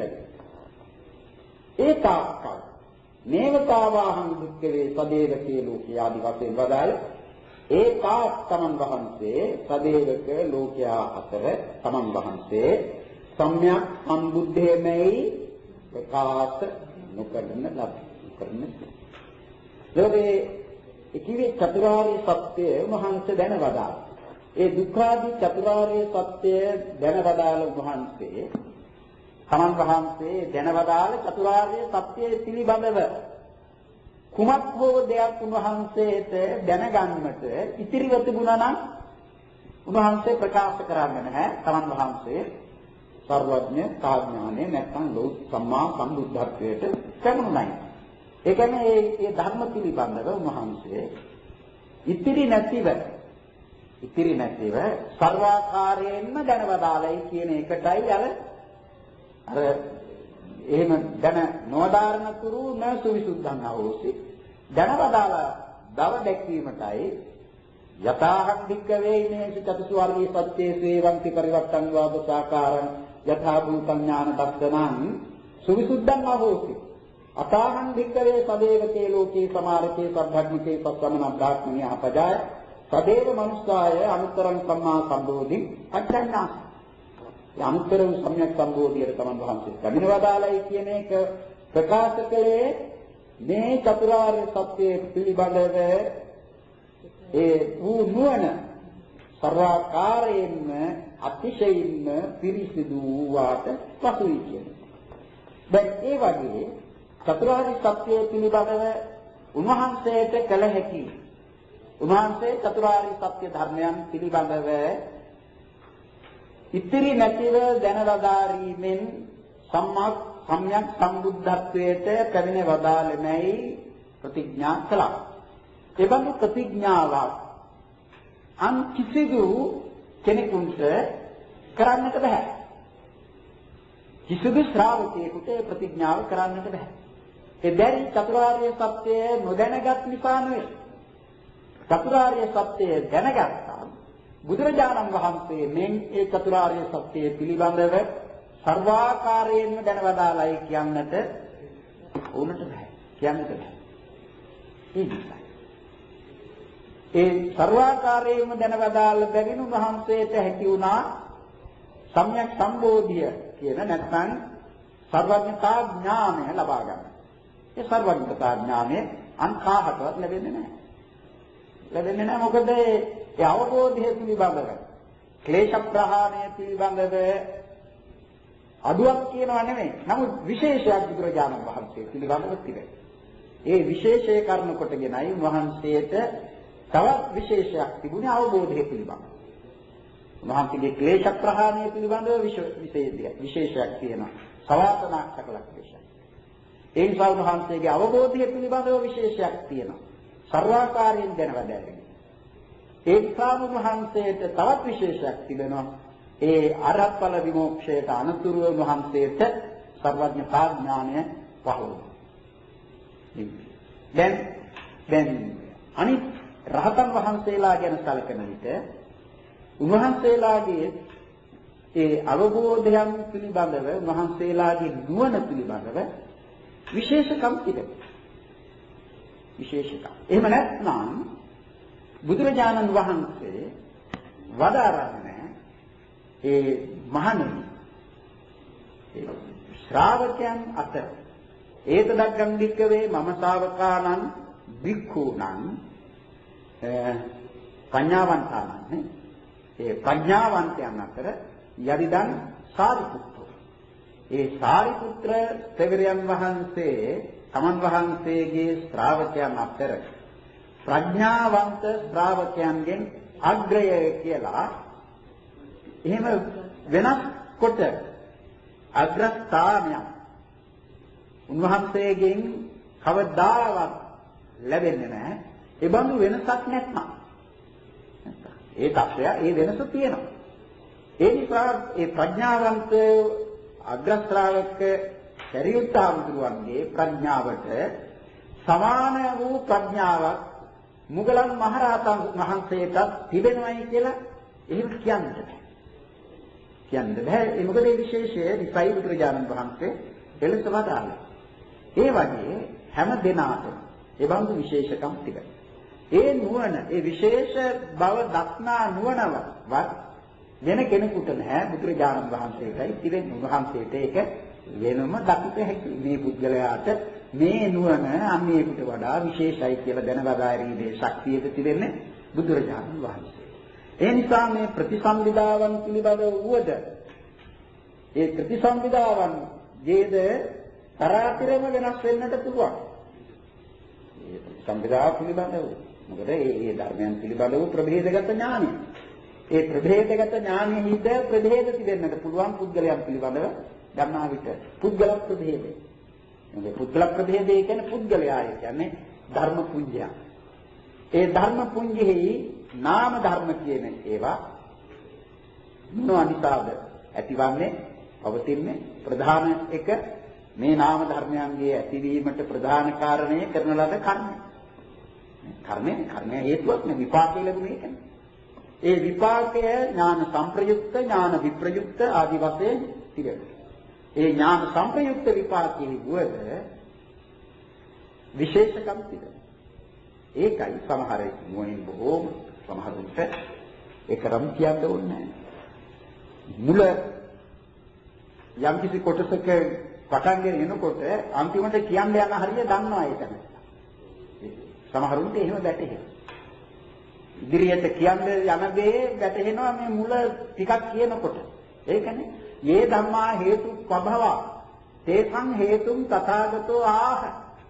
ඒ තාක්කල් නේවතාවාහං දුක්ඛවේ සදේවකේ ලෝකේ ආදි වශයෙන් වදාළ ඒ තාක් තමන් වහන්සේ සදේවක ලෝකයා අතර තමන් වහන්සේ සම්‍යක් සම්බුද්ධේමයි ප්‍රකාශ නොකරන ලබ කරන ලෝකේ ඉතිවි චතුරාර්ය සත්‍ය මහන්ස දැන වදාළ ඒ දුක්ඛාදී චතුරාර්ය සත්‍ය දැන වදාළ මහන්සේ තමන් වහන්සේ දැන වදාළ චතුරාර්ය සත්‍ය පිළිබඳව කුමක් හෝ දෙයක් උන්වහන්සේට දැනගන්නට ඉතිරිව තිබුණා නම් උන්වහන්සේ ප්‍රකාශ කරන්නේ නැහැ. තමන් වහන්සේ සර්වඥ සාඥානේ නැත්නම් ලෝක සම්මා සම්බුද්ධත්වයට පැමුණුණයි. ඒ කියන්නේ මේ මේ ධර්ම පිළිබඳව උන්වහන්සේ ඉතිරි නැතිව ඉතිරි නැතිව සර්වාකාරයෙන්ම දැනවදාලයි කියන එකටයි අර අර එහෙම දැන නොදාරන තුරු න සුවිසුද්ධං අහෝසි දැනවදාලා දව දැක්වීමටයි යථාහං භික්ඛවේ ඉමේසු චතුසු වර්ගී සත්‍යේසු එවංති පරිවත්තං වාදසාකාරං යථා භූතං ඥාන දස්සනං සුවිසුද්ධං අහෝසි අතාහං භික්ඛවේ සදේවකේ ලෝකේ සමාරකේ සබ්බඥකේ සස්සමනබ්බාත්මනිය අපජාය සදේව මනුස්සාය අනුත්තරං සම්මා සම්බෝධි අච්ඡන්නා යම්තර සම්‍යක් සම්බෝධියට තමන් වහන්සේ කමිනවදාලයි කියන එක ප්‍රකාශ කළේ මේ චතුරාර්ය සත්‍ය පිළිබඳව ඒ වූ නුවණ සර්වාකාරයෙන්ම අතිශයින්ම පිරිසිදු වාට පසුයි කියන්නේ. දැන් ඒ වගේ චතුරාර්ය සත්‍ය පිළිබඳව උන්වහන්සේට කළ හැකි උන්වහන්සේ චතුරාර්ය සත්‍ය ධර්මයන් පිළිබඳව ඉතිරි නැතිව දැනවදාරීමෙන් සම්මා සම්‍යක් සම්බුද්ධත්වයට පැමිණ වදාළෙමයි ප්‍රතිඥා කළා. එබඳු ප්‍රතිඥාවක් අන් කිසිදු කෙනෙකුට කරන්නට බෑ. කිසිදු ශ්‍රාවකයෙකුට ප්‍රතිඥාව කරන්නට බෑ. ඒ බැරි චතුරාර්ය සත්‍ය නොදැනගත් නිසා නෙවෙයි. චතුරාර්ය සත්‍ය දැනගත්තා බුදුරජාණන් වහන්සේ මෙන් ඒ චතුරාර්ය සත්‍ය පිළිබඳව සර්වාකාරයෙන්ම දැනවදාලයි කියන්නට ඕනට බෑ. කියන්නට බෑ. ඒ සර්වාකාරයෙන්ම දැනවදාල බැවින් වහන්සේට හැකි වුණා සම්‍යක් සම්බෝධිය කියන නැත්නම් සර්වඥතා ඥානය ලබා ගන්න. ඒ සර්වඥතා ඥානය අන් කාහටවත් ලැබෙන්නේ නැහැ. ලැබෙන්නේ නැහැ මොකද ඒ අවබෝධය පිළිබඳව ක්ලේශ ප්‍රහාණය පිළිබඳව අඩුවක් කියනවා නෙමෙයි. නමුත් විශේෂයක් බුදුරජාණන් වහන්සේ පිළිබඳව තිබේ. ඒ විශේෂය කරන කොටගෙනයි වහන්සේට තවත් විශේෂයක් තිබුණේ අවබෝධය පිළිබඳව. වහන්සේගේ ක්ලේශ ප්‍රහාණය පිළිබඳව විශේෂයක් විශේෂයක් තියෙනවා. සවාසනාක් සකල ක්ලේශයක්. ඒ නිසා වහන්සේගේ අවබෝධය පිළිබඳව විශේෂයක් තියෙනවා. සර්වාකාරයෙන් දැනවදාගෙන. ඒ නිසාම වහන්සේට තවත් විශේෂයක් තිබෙනවා. ඒ අරහත් ඵල විමෝක්ෂයට අනුතුරුව වහන්සේට සර්වඥතා ඥානය පහළ වුණා. දැන් දැන් අනිත් රහතන් වහන්සේලා ගැන සැලකෙන විට උන්වහන්සේලාගේ ඒ අවබෝධයන් පිළිබඳව උන්වහන්සේලාගේ නුවණ පිළිබඳව විශේෂකම් තිබෙනවා. විශේෂකම්. එහෙම නැත්නම් බුදුරජාණන් වහන්සේ වදාරන්නේ ඒ මහණෙනි ඒ ශ්‍රාවකයන් අතර ඒතදග්ගම් වික්කවේ මම ශාවකානං වික්ඛූනං පඤ්ඤාවන්තානං නේ ඒ ප්‍රඥාවන්තයන් අතර යදිදන් සාරිපුත්‍ර ඒ සාරිපුත්‍ර තෙවරයන් වහන්සේ තමන් වහන්සේගේ ශ්‍රාවකයන් අතර ප්‍රඥාවන්ත ශ්‍රාවකයන්ගෙන් අග්‍රය කියලා එහෙම වෙනස් කොට අග්‍රස්ථානයක් උන්වහන්සේගෙන් කවදාවත් ලැබෙන්නේ නැහැ. ඒ බඳු වෙනසක් නැත්නම්. ඒ තත්ත්වය ඒ වෙනස තියෙනවා. ඒ නිසා ඒ ප්‍රඥාවන්ත අග්‍රශ්‍රාවක සරියුත් හාමුදුරුවන්ගේ ප්‍රඥාවට සමාන වූ ප්‍රඥාවක් මුගලන් මහරහතන් වහන්සේට තිබෙනවයි කියලා එහෙම කියන්න බෑ. කියන්න බෑ. ඒ මොකද ඒ විශේෂය නිසයි බුදුරජාණන් වහන්සේ එලෙස වදාළා. ඒ වගේ හැම දිනාටම ඒ බඳු විශේෂකම් තිබෙනවා. ඒ නුවණ ඒ විශේෂ බව දක්නා නුවණවත් වෙන කෙනෙකුට නැහැ. බුදුරජාණන් වහන්සේටයි තිබෙන්නේ. උන්වහන්සේට ඒක වෙනම දක්ිත හැකි. මේ පුද්ගලයාට මේ නුවණ අන්නේකට වඩා විශේෂයි කියලා දැනගාරීමේ ශක්තියද තිබෙන්නේ බුදුරජාණන් වහන්සේ. ඒ නිසා මේ ප්‍රතිසම්විදාවන් පිළිබඳව වුවද ඒ ප්‍රතිසම්විදාවන් ජේද තරාතිරම වෙනස් වෙන්නට පුළුවන්. ඒ සම්විදාව පිළිබඳව මොකද මේ ධර්මයන් පිළිබඳව ප්‍රභේදගත ඥානය. ඒ ප්‍රභේදගත ඥානෙහිද ප්‍රභේද තිබෙන්නට පුළුවන් පුද්ගලයන් පිළිබඳව ගන්නා විට පුද්ගල ප්‍රභේදය. මේ පුද්ගල ප්‍රභේදය කියන්නේ පුද්ගලයා කියන්නේ ධර්ම පුඤ්ජය. ඒ ධර්ම පුඤ්ජෙහි නාම ධර්ම කියන ඒවා මොනවා නිසාද ඇතිවන්නේ පවතින්නේ ප්‍රධාන එක මේ නාම ධර්මයන්ගේ ඇතිවීමට ප්‍රධාන කාරණය කරන ලද කර්මය. කර්මය කර්මය හේතුවක් නේ විපාකය ලැබුණේ ඒකනේ. ඒ විපාකය ඥාන සංප්‍රයුක්ත ඥාන විප්‍රයුක්ත ආදි වශයෙන් තිබෙනවා. ඒ ඥාන සංප්‍රයුක්ත විපාකයේ වුවද විශේෂකම් තිබෙනවා. ඒකයි සමහර නුවණින් බොහෝම සමහරුන්ට ඒකරම් කියන්න ඕනේ නැහැ. මුල යම් කිසි කොටසක පටන් ගෙන එනකොට අන්තිමට කියන්න යන හරිය දන්නවා ඒක. සමහරුන්ට එහෙම වැටහෙනවා. ඉදිරියට කියන්න යන දේ වැටහෙනවා මේ මුල ටිකක් කියනකොට. ඒකනේ මේ ධම්මා හේතු ප්‍රභව තේසං හේතුම් තථාගතෝ ආහ.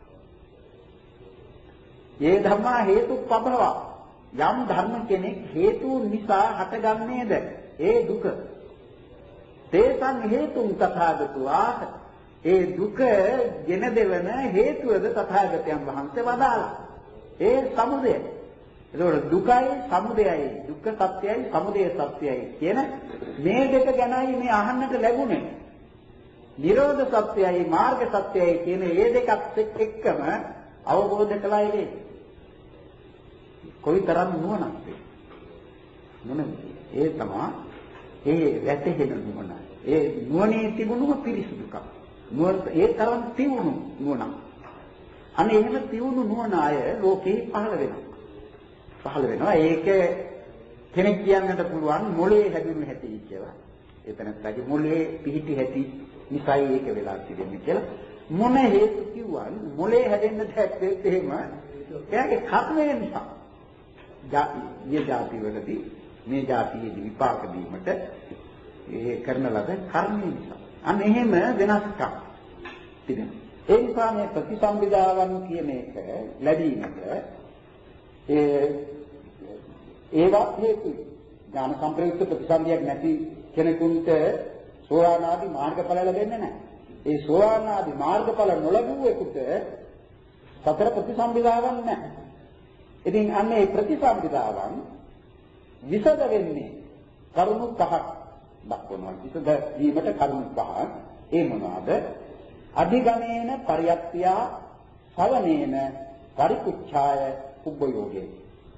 මේ ධම්මා හේතු ප්‍රභව යම් ධර්ම කෙනෙක් හේතු නිසා හටගන්නේද ඒ දුක. තේසං හේතුම් තථාගතෝ ආහ. ඒ දුක ගෙන දෙවන හේතුවද තථාගතයන් වහන්සේ වදාළා. ඒ සමුදය. ඒතකොට දුකයි සමුදයයි දුක්ඛ සත්‍යයි සමුදය සත්‍යයි කියන මේ දෙක ගැනයි මේ අහන්නට ලැබුණේ. නිරෝධ සත්‍යයි මාර්ග සත්‍යයි කියන මේ දෙකත් එක්කම අවබෝධ කළා ඉතින්. කොයිතරම් නුවණක්ද? නුවණ ඒ තමයි ඒ වැටහෙන නුවණ. ඒ නුවණේ තිබුණු පිරිසුදුකම. නුවණ ඒ තරම් තියුණු නුවණ. අනේ එහෙම තියුණු නුවණ අය ලෝකේ පහළ වෙනවා. පහළ වෙනවා. ඒක කෙනෙක් කියන්නට පුළුවන් මොලේ හැදුණු හැටි කියලා. එතනත්ගේ මොලේ පිහිටි හැටි නිසායි ඒක වෙලා තිබෙන්නේ කියලා. මොන හේතු කිව්වන් මොලේ හැදෙන්න දැක්කෙත් එහෙම එයාගේ කර්මය නිසා. ජාති ඊය ජාති වලදී මේ ජාතියේදී විපාක දීමට ඒ කරන ලද කර්මය නිසා. අන්න එහෙම වෙනස්කම් තිබෙනවා. ඒ නිසා මේ ප්‍රතිසම්පදාවන් කියන එක ලැබීමට ඒ ඒවත් හේතුයි. ඥාන සම්ප්‍රයුක්ත ප්‍රතිසන්දියක් නැති කෙනෙකුට සෝවාන් ආදී මාර්ගඵල ලැබෙන්නේ නැහැ. ඒ සෝවාන් ආදී මාර්ගඵල නොලැබුවෙකුට සතර ප්‍රතිසම්පදාවන් නැහැ. ඉතින් අන්න ඒ ප්‍රතිසම්පදාවන් විසද වෙන්නේ කරුණු පහක් දක්වනවා. විසද වීමට කරුණු පහක්. ඒ මොනවාද? අධිගමේන පරියත්ත්‍යා සවනේන පරිකුච්ඡාය උපයෝගේ.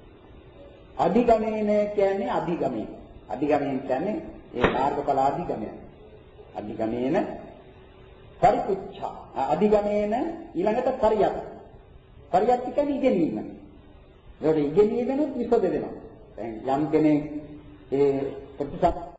අධිගමේන කියන්නේ අධිගමේ. අධිගමේ කියන්නේ ඒ මාර්ගඵල අධිගමය. අධිගමේන පරිකුච්ඡා. අධිගමේන ඊළඟට පරියත්. පරියත් කියන්නේ ඉගෙනීම. ඒකට ඉගෙනීමෙනුත් විසද වෙනවා. දැන් යම් කෙනෙක් ඒ ප්‍රතිසත්